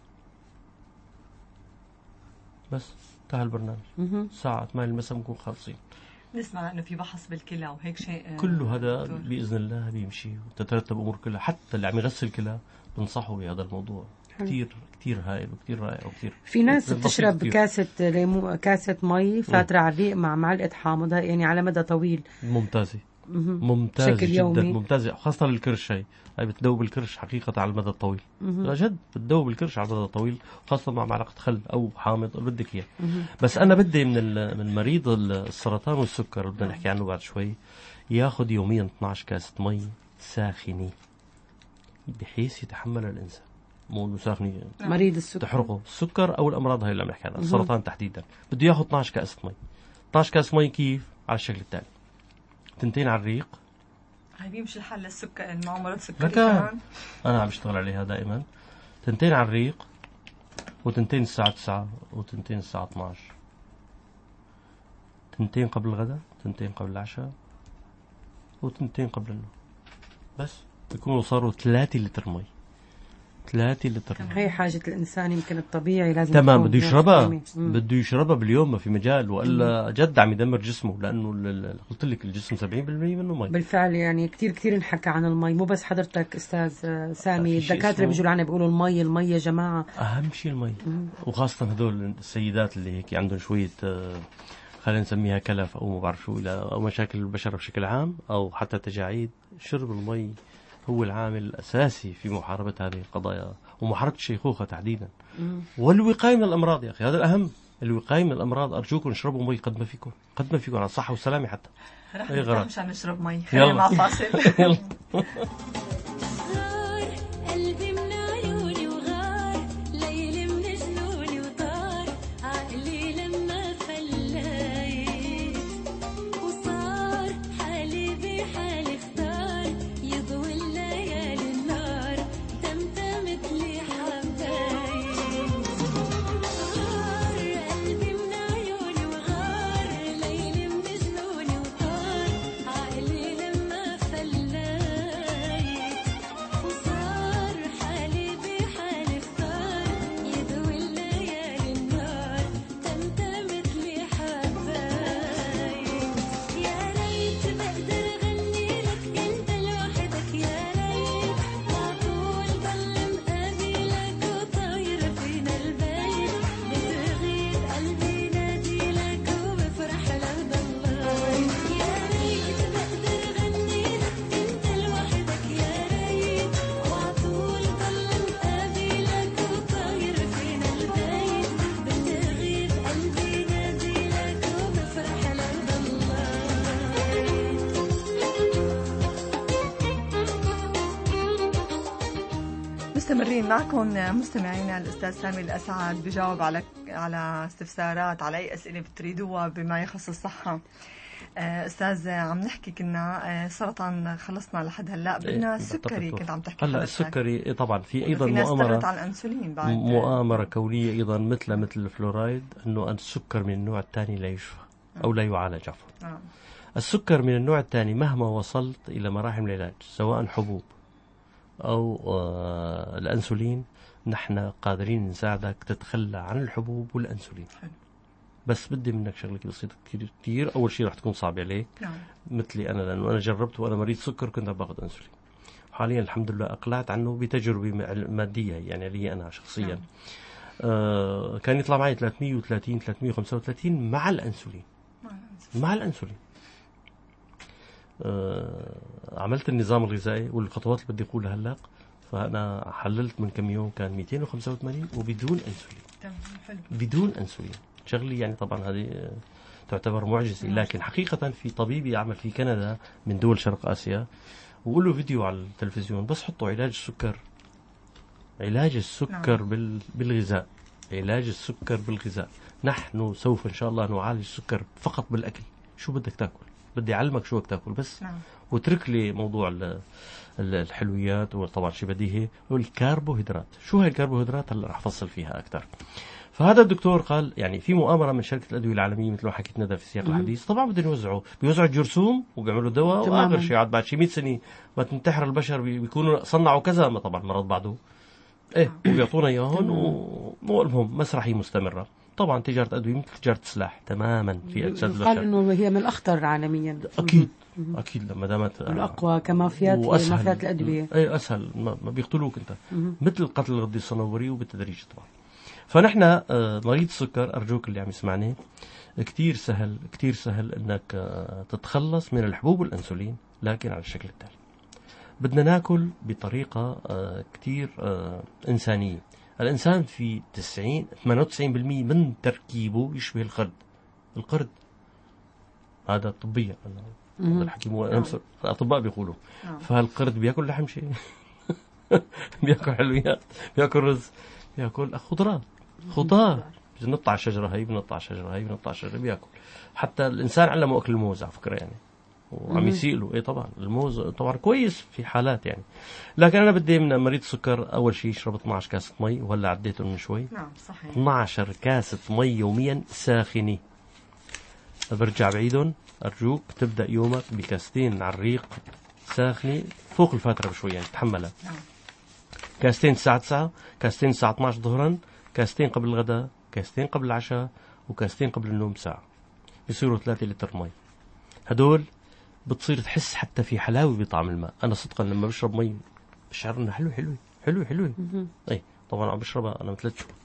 بس انتهى البرنامج. ساعة ثمانية المساء بنكون خالصين. نسمع انه في بحث بالكلى وهيك شيء آه، كله هذا دكتور. بإذن الله بيمشي وتترتب أمور كلها. حتى اللي عم يغسل كلى بنصحه بهذا الموضوع. كتير كتير هائل وكتير رائع وكتير. في ناس بسيط بتشرب كتير. كاسة ليمو كاسة مي فاترة على الريق مع معلقة حامض يعني على مدى طويل. ممتازة مهم. ممتازة بشكل جدا يومي. ممتازة، خاصة للكرش. هاي هاي بتدوب الكرش حقيقة على المدى الطويل. لا جد بتدوب الكرش على المدى الطويل، خاصة مع معلقة خل أو حامض اللي بدك إياه. بس أنا بدي من ال- من مريض السرطان والسكر اللي بدنا نحكي عنه بعد شوي ياخذ يوميا اثني عشر كاسة مي ساخنة بحيث يتحمل الإنسان. مو إنه ساخنة مريض السكر. تحرقه، السكر أو الأمراض هاي اللي عم نحكي عنها، السرطان تحديدا. بده ياخذ اثني عشر كاسة مي. اثني عشر كاسة مي كيف؟ على الشكل التالي: تنتين على الريق. هاي بيمشي الحل للسكر اللي معه مرض سكري لكن كمان. أنا عم بشتغل عليها دائما. تنتين على الريق، وتنتين الساعة تسعة، وتنتين الساعة اثني عشر. تنتين قبل الغداء، تنتين قبل العشاء، وتنتين قبل النوم. بس بيكونوا صاروا ثلاثة لتر مي. ثلاثة لتر مي. هي حاجة الإنسان يمكن الطبيعي لازم تمام. تكون بده يشربها مهتمة. مم. بده يشربها باليوم، ما في مجال، والا جد عم يدمر جسمه. لانه ال- ال- قلت لك الجسم سبعين بالمية منه مي. بالفعل يعني كتير كتير انحكى عن المي، مو بس حضرتك أستاذ آه، سامي، في شيء الدكاترة اسمه- بيجوا لعنا بيقولوا المي المي يا جماعة. اهم شيء المي. وخاصه هذول السيدات اللي هيك عندهم شويه آه، خلينا نسميها كلف او ما بعرف شو، لا- او مشاكل البشره بشكل عام، او حتى تجاعيد. شرب المي هو العامل الاساسي في محاربه هذه القضايا ومحاربه الشيخوخه تحديدا، والوقايه من الامراض. يا اخي هذا الاهم، الوقايه من الامراض. ارجوكم اشربوا مي قد ما فيكم، قد ما فيكم، على الصحه والسلامه حتى. رح أي غرض. مش عم نشرب مي. يلا. خلينا مع فاصل. يلا. غار قلبي من عيوني وغار ليلي من جنوني وطار عقلي لما فليت مستمرين معكم مستمعينا. الأستاذ سامي الأسعد بجاوب على على استفسارات، على أي أسئلة بتريدوها بما يخص الصحة. أستاذ عم نحكي كنا سرطان خلصنا لحد هلا، بدنا السكري كنت عم تحكي. هلا السكري طبعا في أيضا في ناس مؤامرة على الأنسولين بعد، مؤامرة كونية أيضا مثل مثل الفلورايد، أنه السكر من النوع الثاني لا يشفى أو لا يعالج عفوا. آه. السكر من النوع الثاني مهما وصلت إلى مراحل العلاج سواء حبوب أو آه الأنسولين، نحن قادرين نساعدك تتخلى عن الحبوب والأنسولين. حلو. بس بدي منك شغلة بسيطة كثير كثير. أول شيء رح تكون صعب عليك. نعم. مثلي أنا، لأنه أنا جربت وأنا مريض سكر كنت باخذ أنسولين. حاليا الحمد لله أقلعت عنه بتجربة مادية يعني لي أنا شخصيا. نعم. آه كان يطلع معي ثلاثمية وثلاثين ثلاثمية وخمسة وثلاثين مع الأنسولين. مع الأنسولين. آه عملت النظام الغذائي والخطوات اللي بدي أقولها هلا، فأنا حللت من كم يوم كان مئتين وخمسة وثمانين وبدون أنسولين. تمام. حلو. بدون أنسولين. شغلي يعني طبعا هذه تعتبر معجزة، لكن حقيقة في طبيب يعمل في كندا من دول شرق آسيا وقول له فيديو على التلفزيون بس حطوا علاج السكر، علاج السكر نعم. بالغذاء، علاج السكر بالغذاء. نحن سوف إن شاء الله نعالج السكر فقط بالأكل. شو بدك تاكل؟ بدي أعلمك شو بدك تاكل بس نعم. وترك لي موضوع الحلويات وطبعا شيء بديهي والكربوهيدرات. شو هاي الكربوهيدرات هلا رح أفصل فيها أكثر. فهذا الدكتور قال يعني في مؤامرة من شركة الأدوية العالمية مثل ما حكيت ندى في سياق الحديث. طبعا بدهم يوزعوا بيوزعوا الجرثوم وبيعملوا دواء، وآخر شيء بعد شي مئة سنة ما تنتحر البشر بيكونوا صنعوا كذا، ما طبعا مرض بعده ايه وبيعطونا اياهم، والمهم مسرحية مستمرة. طبعا تجارة أدوية مثل تجارة سلاح تماما في أجساد البشر. قال إنه هي من الأخطر عالميا. أكيد مم. أكيد لما دامت الأقوى كمافيات مافيات الأدوية. أي أسهل ما, ما بيقتلوك أنت مم. مثل قتل الغدة الصنوبري وبالتدريج طبعا. فنحن مريض السكر أرجوك اللي عم يسمعني كتير سهل كتير سهل إنك تتخلص من الحبوب والأنسولين، لكن على الشكل التالي بدنا ناكل بطريقة كتير إنسانية. الإنسان في تسعين ثمانية وتسعين بالمئة من تركيبه يشبه القرد. القرد هذا طبيا هذا الحكيم الأطباء بيقولوا. فالقرد بياكل لحم شيء بياكل حلويات، بياكل رز، بياكل خضرات خضار. بنطع الشجرة هاي بنطع الشجرة هاي بنطع الشجرة بياكل. حتى الإنسان علمه أكل الموز على فكرة يعني، وعم يسيله. ايه طبعا الموز طبعا كويس في حالات يعني، لكن انا بدي من مريض السكر اول شيء يشرب اثني عشر كاسة مي، وهلا عديته من شوي. نعم صحيح. اثني عشر كاسة مي يوميا ساخنة. برجع بعيدهم ارجوك تبدا يومك بكاستين على الريق ساخنة فوق الفترة بشوي يعني تحملها. نعم. كاستين الساعة تسعة، كاستين الساعة اثني عشر ظهرا، كاستين قبل الغداء، كاستين قبل العشاء، وكاستين قبل النوم ساعة. بيصيروا ثلاثة لتر مي. هدول بتصير تحس حتى في حلاوة بطعم الماء. أنا صدقا لما بشرب مي بشعر إنه حلو حلو حلو حلو. أي طبعا عم بشربها أنا مثل شهور.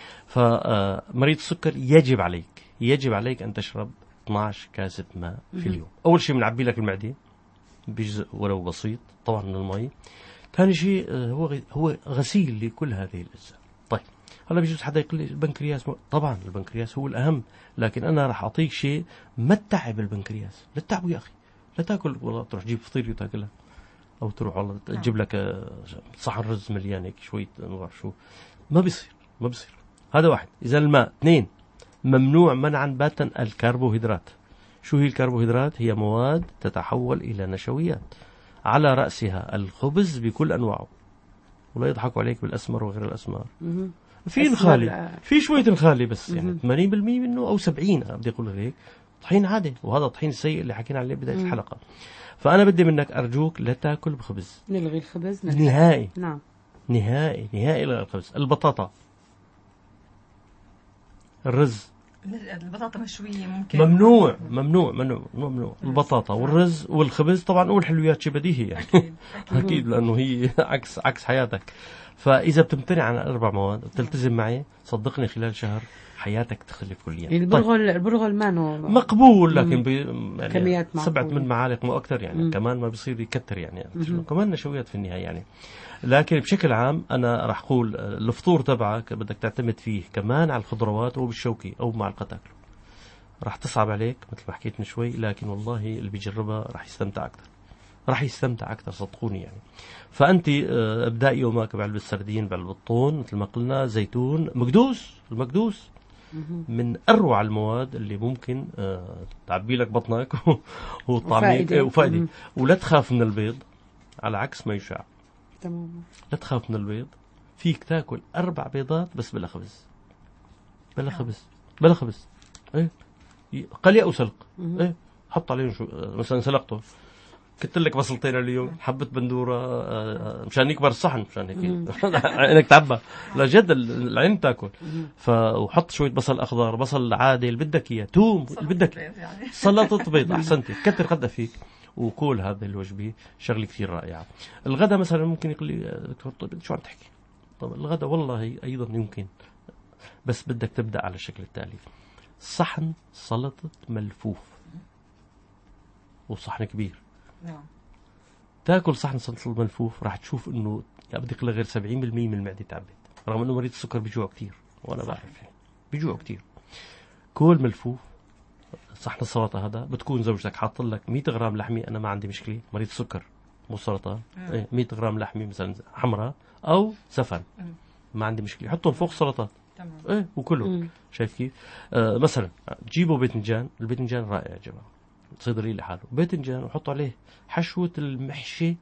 فمريض السكر يجب عليك يجب عليك أن تشرب اثني عشر كاسة ماء في اليوم. أول شيء بنعبي لك المعدة بجزء ولو بسيط طبعا من المي. ثاني شيء هو هو غسيل لكل هذه الأجزاء. طيب هلا بيجوز حدا يقول لي البنكرياس. طبعا البنكرياس هو الأهم، لكن أنا راح أعطيك شيء ما تتعب البنكرياس. لا تتعبه يا أخي، لا تاكل والله تروح تجيب فطير وتاكلها، او تروح والله تجيب لك صحن رز مليان هيك شويه ما بعرف شو. ما بيصير ما بيصير. هذا واحد. اذا الماء. اثنين، ممنوع منعا باتا الكربوهيدرات. شو هي الكربوهيدرات؟ هي مواد تتحول الى نشويات، على راسها الخبز بكل انواعه. ولا يضحكوا عليك بالاسمر وغير الاسمر. في الخالي، في شويه الخالي بس يعني ثمانين بالمئة منه او سبعين بدي اقول هيك طحين عادي، وهذا الطحين السيء اللي حكينا عليه بداية الحلقة. فأنا بدي منك أرجوك لا تأكل بخبز. نلغي الخبز نهائي. نعم نهائي نهائي إلغاء الخبز. البطاطا، الرز، البطاطا مشوية ممكن ممنوع ممنوع ممنوع ممنوع. البطاطا والرز والخبز طبعا، والحلويات شيء بديهي يعني. أكيد. أكيد لأنه هي عكس عكس حياتك. فإذا بتمتنع عن الأربع مواد وتلتزم معي صدقني خلال شهر حياتك تختلف كليا. يعني البرغل طيب. البرغل ما نو مقبول، لكن بي يعني كميات سبعة من معالق مو أكثر يعني. مم. كمان ما بيصير يكتر يعني. كمان نشويات في النهاية يعني. لكن بشكل عام أنا راح أقول الفطور تبعك بدك تعتمد فيه كمان على الخضروات أو بالشوكي أو مع القتاكل. راح تصعب عليك مثل ما حكيت من شوي، لكن والله اللي بيجربها راح يستمتع أكثر. راح يستمتع أكثر صدقوني يعني. فأنت ابدأ يومك بعلبة سردين، بعلبة طون مثل ما قلنا، زيتون، مكدوس. المكدوس من أروع المواد اللي ممكن تعبي لك بطنك وطعميك وفائدة. ولا تخاف من البيض على عكس ما يشاع. تمام. لا تخاف من البيض، فيك تاكل أربع بيضات بس بلا خبز، بلا خبز، بلا خبز. إيه قلي أو سلق. إيه حط عليهم شو مثلا سلقته، كنت لك بصلتين اليوم، حبة بندورة مشان يكبر الصحن، مشان هيك عينك تعبى. لا جد العين تاكل. فوحط شوية بصل أخضر، بصل عادي اللي بدك إياه، توم اللي بدك، سلطة بيض أحسنتي، كتر قد فيك. وكل هذه الوجبة شغلة كثير رائعة. الغداء مثلا ممكن يقول لي دكتور طيب شو عم تحكي؟ طب الغداء والله أيضا يمكن، بس بدك تبدأ على الشكل التالي: صحن سلطة ملفوف وصحن كبير. نعم. تاكل صحن سلطة الملفوف راح تشوف انه بدك غير سبعين بالمئة من المعدة تعبت، رغم انه مريض السكر بيجوع كثير، وانا بعرف يعني بيجوع كثير. كل ملفوف صحن السلطة هذا بتكون زوجتك حاط لك مئة غرام لحمة، انا ما عندي مشكلة، مريض السكر مو سرطان، ايه مئة غرام لحمة مثلا حمراء او سفن، ما عندي مشكلة، حطهم فوق سلطات. تمام. ايه وكله. مم. شايف كيف؟ آه مثلا جيبوا باذنجان، الباذنجان رائع يا جماعه، صيدلي لحاله باذنجان، وحطوا عليه حشوه المحشي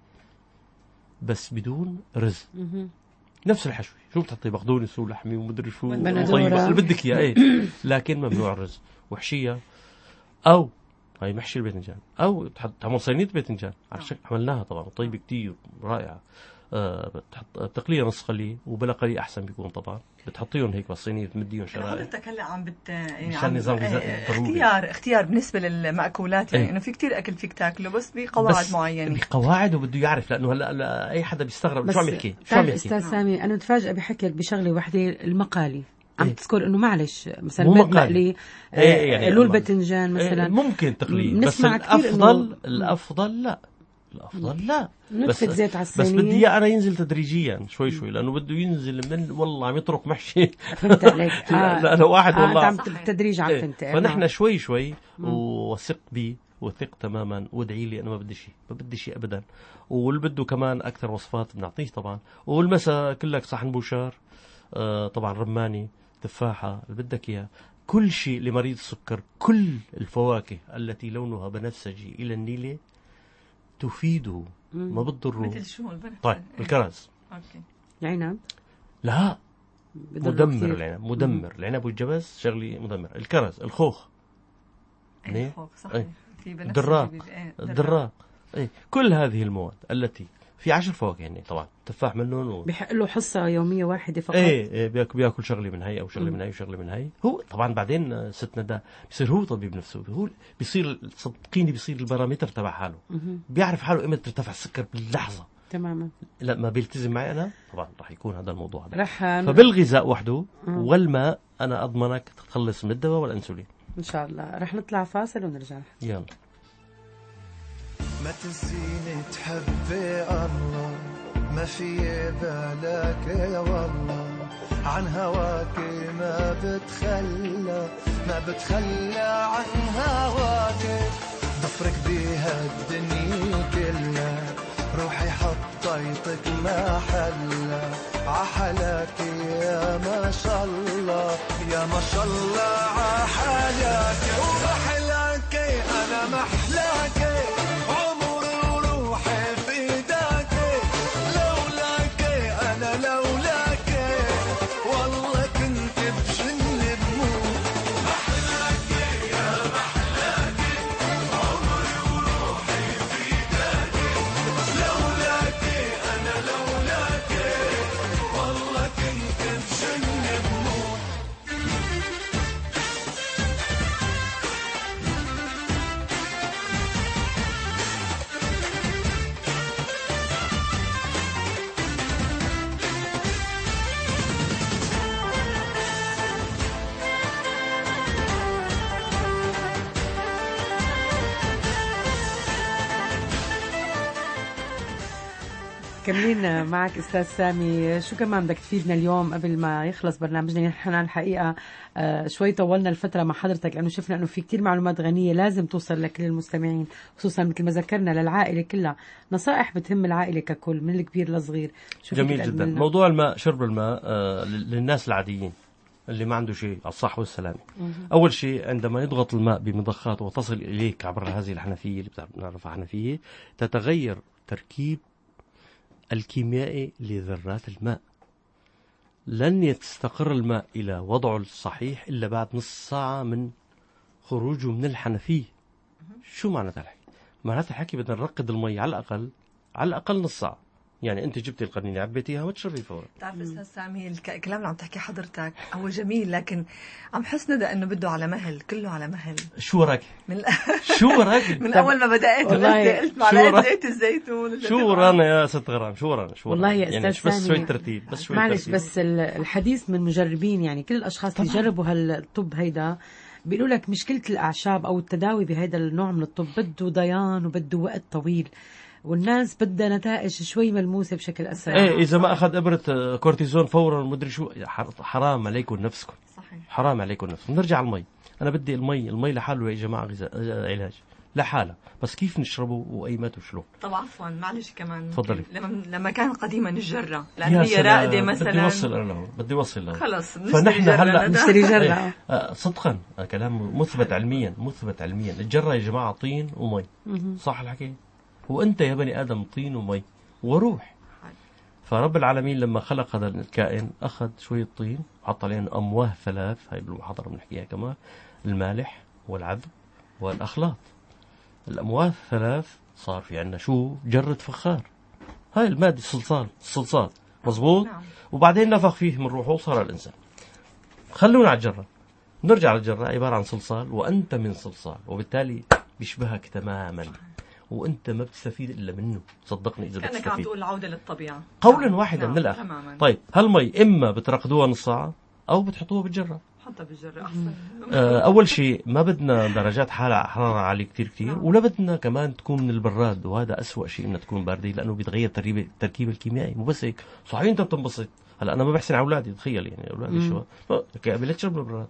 بس بدون رز. مم. نفس الحشوه، شو بتحطي بقدونس ولحمه ومدري شو طيبه اللي بدك اياه، ايه لكن ممنوع الرز. وحشيه او هاي محشي الباذنجان، او تحط تعمل صينيه باذنجان على شكل عملناها طبعا طيبه كتير رائعه. آه بتحط تقليه نص قليه، وبلا قليه احسن بيكون طبعا، بتحطيهم هيك بالصينيه تمديهم شرائح. حضرتك هلا عم بت يعني عم نظام غذائي اختيار اختيار بالنسبه للمأكولات، يعني ايه؟ انه في كتير اكل فيك تاكله بس بقواعد معينه، بقواعد وبده يعرف، لانه هلا اي حدا بيستغرب شو عم يحكي. شو عم يحكي استاذ سامي؟ انا متفاجئه بحكيك بشغله وحده، المقالي عم إيه؟ تذكر انه معلش مثلا بيض مقلي، إيه يعني لول باذنجان مثلا، إيه ممكن تقليد، بس الافضل الافضل لا الافضل لا بس زيت على الصينيه، بس بدي انا ينزل تدريجيا شوي شوي، لانه بده ينزل من والله عم يطرق محشي. فهمت عليك. آه. لا واحد آه والله عم بالتدريج عم تنتقل. فنحن شوي شوي وثق بي وثق تماما، وادعي لي انا ما بدي شيء، ما بدي شيء ابدا. واللي بده كمان اكثر وصفات بنعطيه طبعا. والمساء كلك صحن بوشار، آه طبعا رماني، تفاحه اللي بدك اياه، كل شيء لمريض السكر. كل الفواكه التي لونها بنفسجي الى النيله تفيده، ما بتضره. مثل شو البنفسجي؟ طيب الكرز. اوكي. العنب لا مدمر، العنب مدمر، العنب والجبس شغلي مدمر. الكرز، الخوخ، الخوخ صحيح، في بنفسجي، الدراق، الدراق، اي كل هذه المواد التي في عشر فواكه يعني طبعا تفاح منهم و... بحق له حصة يومية واحدة فقط. ايه, إيه بياكل بياكل شغلة من هي او شغلة من هي وشغلة من هي. هو طبعا بعدين ستنا ده بيصير هو طبيب نفسه، هو بيصير صدقيني بيصير البارامتر تبع حاله، بيعرف حاله امتى ترتفع السكر باللحظة تماما. لا ما بيلتزم معي انا طبعا راح يكون هذا الموضوع هذا. رح فبالغذاء وحده والماء انا اضمنك تتخلص من الدواء والانسولين ان شاء الله. رح نطلع فاصل ونرجع. يلا. ما تنسيني تحبي الله، ما في بالك يا والله، عن هواك ما بتخلى، ما بتخلى عن هواك، ضفرك بيها الدنيا كلها، روحي حطيتك ما حلى، عحلاك يا ما شاء الله، يا ما شاء الله عحلاك، ومحلاك انا محلاك، مكملين معك أستاذ سامي، شو كمان بدك تفيدنا اليوم قبل ما يخلص برنامجنا؟ نحن الحقيقة شوي طولنا الفترة مع حضرتك لأنه شفنا أنه في كتير معلومات غنية لازم توصل لكل المستمعين، خصوصا مثل ما ذكرنا للعائلة كلها، نصائح بتهم العائلة ككل من الكبير للصغير. جميل جدا. موضوع الماء، شرب الماء آه للناس العاديين اللي ما عنده شيء، على الصح والسلامة. أول شيء عندما يضغط الماء بمضخات وتصل إليك عبر هذه الحنفية اللي بنعرفها حنفية، تتغير تركيب الكيميائي لذرات الماء. لن يستقر الماء إلى وضعه الصحيح إلا بعد نص ساعة من خروجه من الحنفية. شو معنى الحكي؟ معنى الحكي بدنا نرقد المي على الأقل على الأقل نص ساعة. يعني انت جبتي القنينه عبيتيها ما تشربي فورا. بتعرف استاذ سامي الكلام اللي عم تحكي حضرتك هو جميل، لكن عم حس ندى انه بده على مهل، كله على مهل. شو وراك؟ من شو وراك؟ من اول ما بدات قلت معلقه زيت الزيتون. شو ورانا يا ست غرام؟ شو ورانا؟ شو والله يا يعني استاذ بس شوي ترتيب، بس شوي معلش ترتيب. بس الحديث من مجربين، يعني كل الاشخاص طبعا اللي جربوا هالطب هيدا بيقولوا لك مشكله الاعشاب او التداوي بهذا النوع من الطب بده ضيان وبده وقت طويل، والناس بدها نتائج شوي ملموسة بشكل أسرع. ايه إذا ما أخذ إبرة كورتيزون فورا مدري شو، حرام عليكم نفسكم. صحيح. حرام عليكم نفسكم. نرجع المي. أنا بدي المي، المي لحاله يا جماعة غذاء علاج لحالة، بس كيف نشربه وأيمته شلون؟ طب عفوا معلش كمان تفضلي. لما لما كان قديما الجرة لأن هي راقدة مثلا، بدي وصل أنا له بدي وصل له خلص فنحن هلا نشتري جرة. ايه صدقا كلام مثبت علميا، مثبت علميا. الجرة يا جماعة طين ومي، صح الحكي؟ وأنت يا بني آدم طين ومي وروح. فرب العالمين لما خلق هذا الكائن أخذ شوية طين حط عليهم أمواه ثلاث، هاي بالمحاضرة بنحكيها كمان، المالح والعذب والأخلاط. الأمواه الثلاث صار في عنا شو؟ جرة فخار. هاي المادة الصلصال، الصلصال مزبوط. نعم. وبعدين نفخ فيه من روحه وصار الإنسان. خلونا على الجرة، نرجع على الجرة عبارة عن صلصال وأنت من صلصال، وبالتالي بيشبهك تماما وانت ما بتستفيد الا منه. صدقني اذا بتستفيد. كانك عم تقول العوده للطبيعه قولا واحدا نعم. من الاخر. تماما. طيب هالمي اما بترقدوها نص ساعه او بتحطوها بالجره. حطها بالجره احسن. آه اول شيء ما بدنا درجات حراره عاليه كتير كتير نعم. ولا بدنا كمان تكون من البراد، وهذا أسوأ شيء انها تكون باردة لانه بيتغير تركيب التركيب الكيميائي. مو بس هيك صحيح انت بتنبسط. هلا انا ما بحسن على اولادي، تخيل يعني اولادي شو قبل تشرب البراد.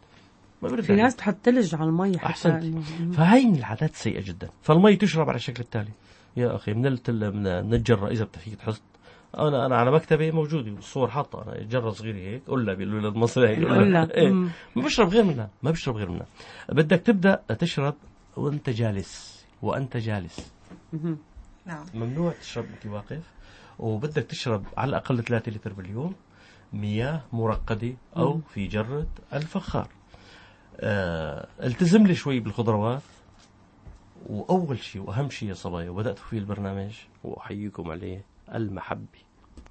في ناس تحط ثلج على المي حتى. احسنت. فهي من العادات السيئه جدا. فالمي تشرب على الشكل التالي يا أخي، من التل من الجرة إذا بتفيك تحط. أنا أنا على مكتبي موجودة الصور حاطة، أنا جرة صغيرة هيك قلة بيقولوا لي المصري هيك قلة. إيه ما بشرب غير منها، ما بشرب غير منها. بدك تبدأ تشرب وأنت جالس، وأنت جالس. نعم. ممنوع تشرب وأنت واقف، وبدك تشرب على الأقل ثلاثة لتر باليوم مياه مرقدة أو في جرة الفخار. آه التزم لي شوي بالخضروات. وأول شيء وأهم شيء يا صبايا وبدأت فيه البرنامج وأحييكم عليه، المحبة.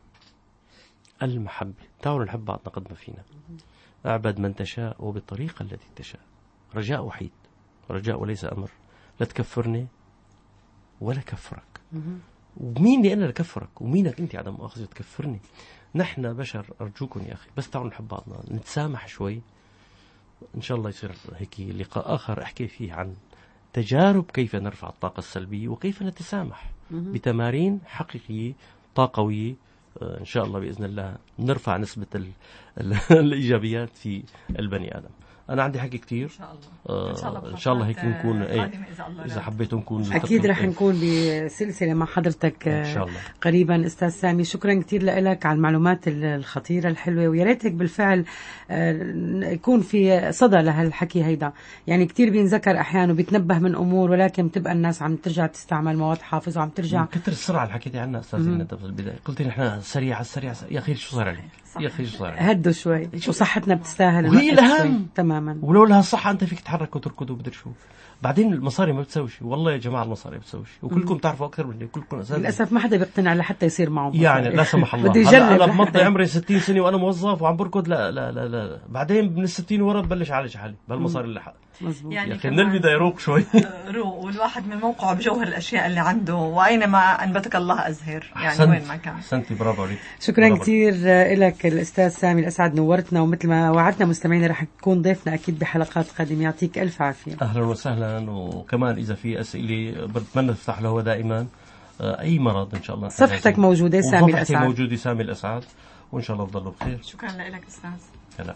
المحبة، تعالوا نحب بعضنا قد ما فينا. أعبد من تشاء وبالطريقة التي تشاء. رجاء وحيد، رجاء وليس أمر. لا تكفرني ولا كفرك. وميني أنا لكفرك ومينك أنت عدم مؤاخذة تكفرني. نحن بشر أرجوكم يا أخي، بس تعالوا نحب بعضنا، نتسامح شوي. إن شاء الله يصير هيك لقاء آخر أحكي فيه عن تجارب كيف نرفع الطاقة السلبية وكيف نتسامح بتمارين حقيقية طاقوية. إن شاء الله بإذن الله نرفع نسبة ال ال الإيجابيات في البني آدم. أنا عندي حكي كتير. إن شاء الله. آه إن شاء الله, إن شاء الله هيك نكون إيه إذا حبيتوا نكون أكيد رح نكون بسلسلة مع حضرتك إن شاء الله قريبا. أستاذ سامي شكرا كتير لك على المعلومات الخطيرة الحلوة، ويا ريت هيك بالفعل يكون في صدى لهالحكي هيدا. يعني كتير بينذكر أحيانا وبيتنبه من أمور، ولكن بتبقى الناس عم ترجع تستعمل مواد حافظة وعم ترجع كتر السرعة اللي حكيتي عنها أستاذ في البداية. قلت نحن سريعة سريعة يا أخي شو صار عليك يا أخي شو صار عليك؟ هدوا شوي وصحتنا بتستاهل وهي الأهم تماما. ولو لها الصحة أنت فيك تتحرك وتركض وبدر شو. بعدين المصاري ما بتسوي شيء، والله يا جماعة المصاري بتسوي شيء، وكلكم تعرفوا أكثر مني، كلكم أساسا للأسف ما حدا بيقتنع لحتى يصير معه يعني لا سمح الله. بدي يجرب. أنا بمضي عمري ستين سنة وأنا موظف وعم بركض. لا لا لا لا بعدين من الستين ورا ببلش أعالج حالي بهالمصاري اللي حق. يعني يا أخي من البداية روق شوي. روق، والواحد من موقعه بجوهر الأشياء اللي عنده، وأينما أنبتك الله أزهر. يعني أحسنت. وين ما كان. أحسنتي، برافو عليك. شكرا كثير لك الأستاذ سامي الأسعد، نورتنا، ومثل ما وعدنا مستمعينا رح تكون ضيفنا أكيد بحلقات قادمة. يعطيك ألف عافية. أهلا وسهلا. وكمان إذا في أسئلة بتمنى تفتح له دائما. أي مرض إن شاء الله. صفحتك موجودة سامي الأسعد. صفحتي موجودة سامي الأسعد، وإن شاء الله تضلوا بخير. شكرا لك أستاذ. هلا.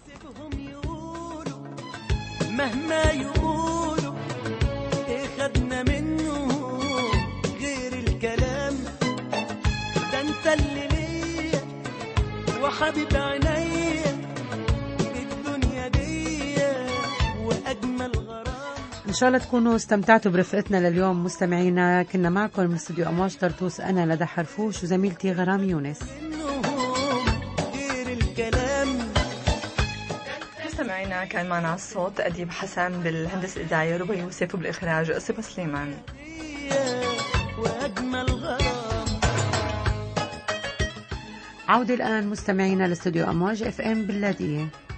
مهما يقولوا إيه خدنا منه غير الكلام ده، أنت اللي ليا وحبيب عينيا بالدنيا دي وأجمل غرام. إن شاء الله تكونوا استمتعتوا برفقتنا لليوم مستمعينا. كنا معكم من استوديو أمواج طرطوس، أنا لدى حرفوش وزميلتي غرام يونس. مستمعينا كان معنا على الصوت أديب حسن، بالهندسة الإذاعية ربى يوسف، وبالإخراج أصيب سليمان. عودة الآن مستمعينا لاستوديو أمواج اف ام باللاذقية.